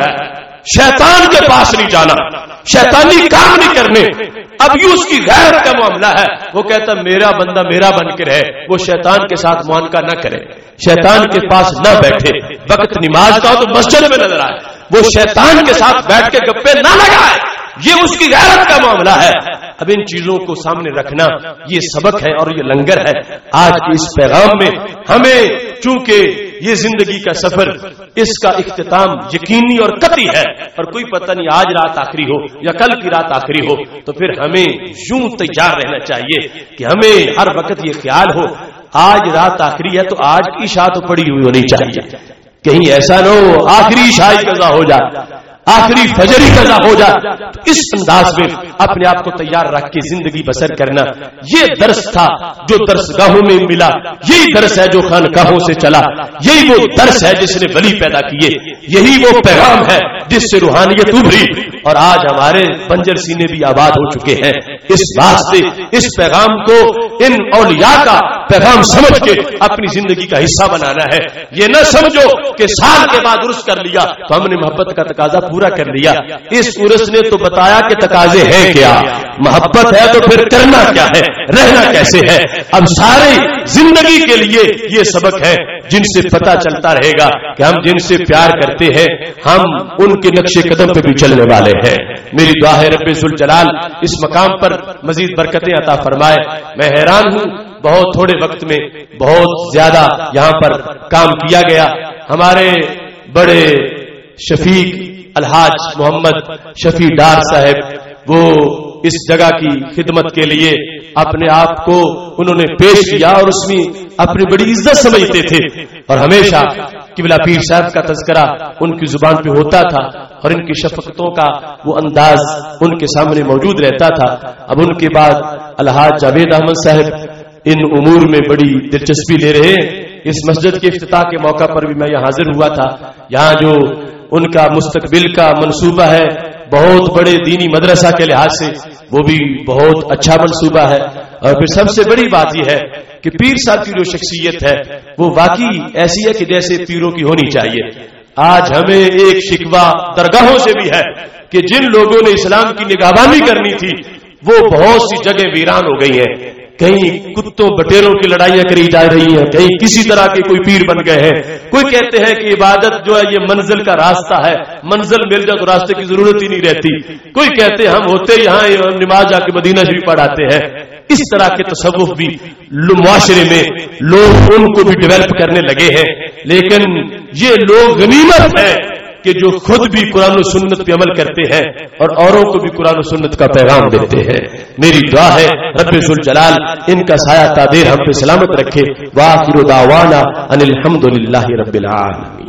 شیطان کے پاس نہیں جانا، شیطانی کام نہیں کرنے. اب یہ اس کی غیرت کا معاملہ ہے. وہ کہتا میرا بندہ میرا بن کے رہے، وہ شیطان کے ساتھ معانقہ نہ کرے، شیطان کے پاس نہ بیٹھے. وقت نماز کا ہو تو مسجد میں نظر آئے، وہ شیطان کے ساتھ بیٹھ کے گپے نہ لگائے. یہ اس کی غیرت کا معاملہ ہے. اب ان چیزوں کو سامنے رکھنا یہ سبق ہے اور یہ لنگر ہے. آج کے اس پیغام میں ہمیں چونکہ یہ زندگی کا سفر اس کا اختتام یقینی اور قطعی ہے اور کوئی پتہ نہیں آج رات آخری ہو یا کل کی رات آخری ہو، تو پھر ہمیں یوں تیار رہنا چاہیے کہ ہمیں ہر وقت یہ خیال ہو آج رات آخری ہے تو آج کی عشاء تو پڑی ہوئی ہونی چاہیے. کہیں ایسا نہ ہو آخری عشاء قضا ہو جائے، آخری فجر ہی قضا ہو جائے. تو اس انداز میں اپنے آپ کو تیار رکھ کے زندگی بسر کرنا یہ درس تھا جو درسگاہوں میں ملا، یہی درس ہے جو خانقاہوں سے چلا، یہی وہ درس ہے جس نے ولی پیدا کیے، یہی وہ پیغام ہے جس سے روحانیت ابھری اور آج ہمارے بنجر سینے بھی آباد ہو چکے ہیں. اس واسطے اس پیغام کو ان اولیاء کا پیغام سمجھ کے اپنی زندگی کا حصہ بنانا ہے. یہ نہ سمجھو کہ سال کے بعد عرس کر لیا تو ہم نے محبت کا تقاضا پورا کر لیا. اس عرس نے تو بتایا کہ تقاضے ہیں کیا، محبت ہے تو پھر کرنا کیا ہے، رہنا کیسے ہے. اب ساری زندگی کے لیے یہ سبق ہے جن سے پتہ چلتا رہے گا کہ ہم جن سے پیار کرتے ہیں ہم ان کے نقش قدم پہ بھی چلنے والے ہیں. میری دعا ہے رب ذوالجلال اس مقام پر مزید برکتیں عطا فرمائے. میں حیران ہوں بہت تھوڑے وقت میں بہت زیادہ یہاں پر کام کیا گیا. ہمارے بڑے شفیق الحاج محمد شفیع ڈار صاحب وہ اس جگہ کی خدمت کے لیے اپنے آپ کو انہوں نے پیش کیا اور اس میں اپنی بڑی عزت سمجھتے تھے، اور ہمیشہ قبلہ پیر صاحب کا تذکرہ ان کی زبان پہ ہوتا تھا اور ان کی شفقتوں کا وہ انداز ان کے سامنے موجود رہتا تھا۔ اب ان کے بعد الحاج جاوید احمد صاحب ان امور میں بڑی دلچسپی لے رہے ہیں۔ اس مسجد کے افتتاح کے موقع پر بھی میں یہاں حاضر ہوا تھا۔ یہاں جو ان کا مستقبل کا منصوبہ ہے بہت بڑے دینی مدرسہ کے لحاظ سے وہ بھی بہت اچھا منصوبہ ہے، اور پھر سب سے بڑی بات یہ ہے کہ پیر صاحب کی جو شخصیت ہے وہ واقعی ایسی ہے کہ جیسے پیروں کی ہونی چاہیے۔ آج ہمیں ایک شکوہ درگاہوں سے بھی ہے کہ جن لوگوں نے اسلام کی نگہبانی کرنی تھی وہ بہت سی جگہ ویران ہو گئی ہیں، کہیں کتوں بٹیروں کی لڑائیاں کری جا رہی ہیں، کہیں کسی طرح کے کوئی پیر بن گئے ہیں۔ کوئی کہتے ہیں کہ عبادت جو ہے یہ منزل کا راستہ ہے، منزل مل جائے تو راستے کی ضرورت ہی نہیں رہتی۔ کوئی کہتے ہیں ہم ہوتے یہاں نماز جا کے مدینہ شریف پڑھاتے ہیں۔ اس طرح کے تصوف بھی معاشرے میں لوگ ان کو بھی ڈیولپ کرنے لگے ہیں، لیکن یہ لوگ غنیمت ہے کہ جو خود بھی قرآن و سنت پہ عمل کرتے ہیں اور اوروں کو بھی قرآن و سنت کا پیغام دیتے ہیں۔ میری دعا ہے رب ذوالجلال ان کا سایہ تا دیر ہم پہ سلامت رکھے۔ وآخر دعوانا ان الحمد للہ رب العالمین۔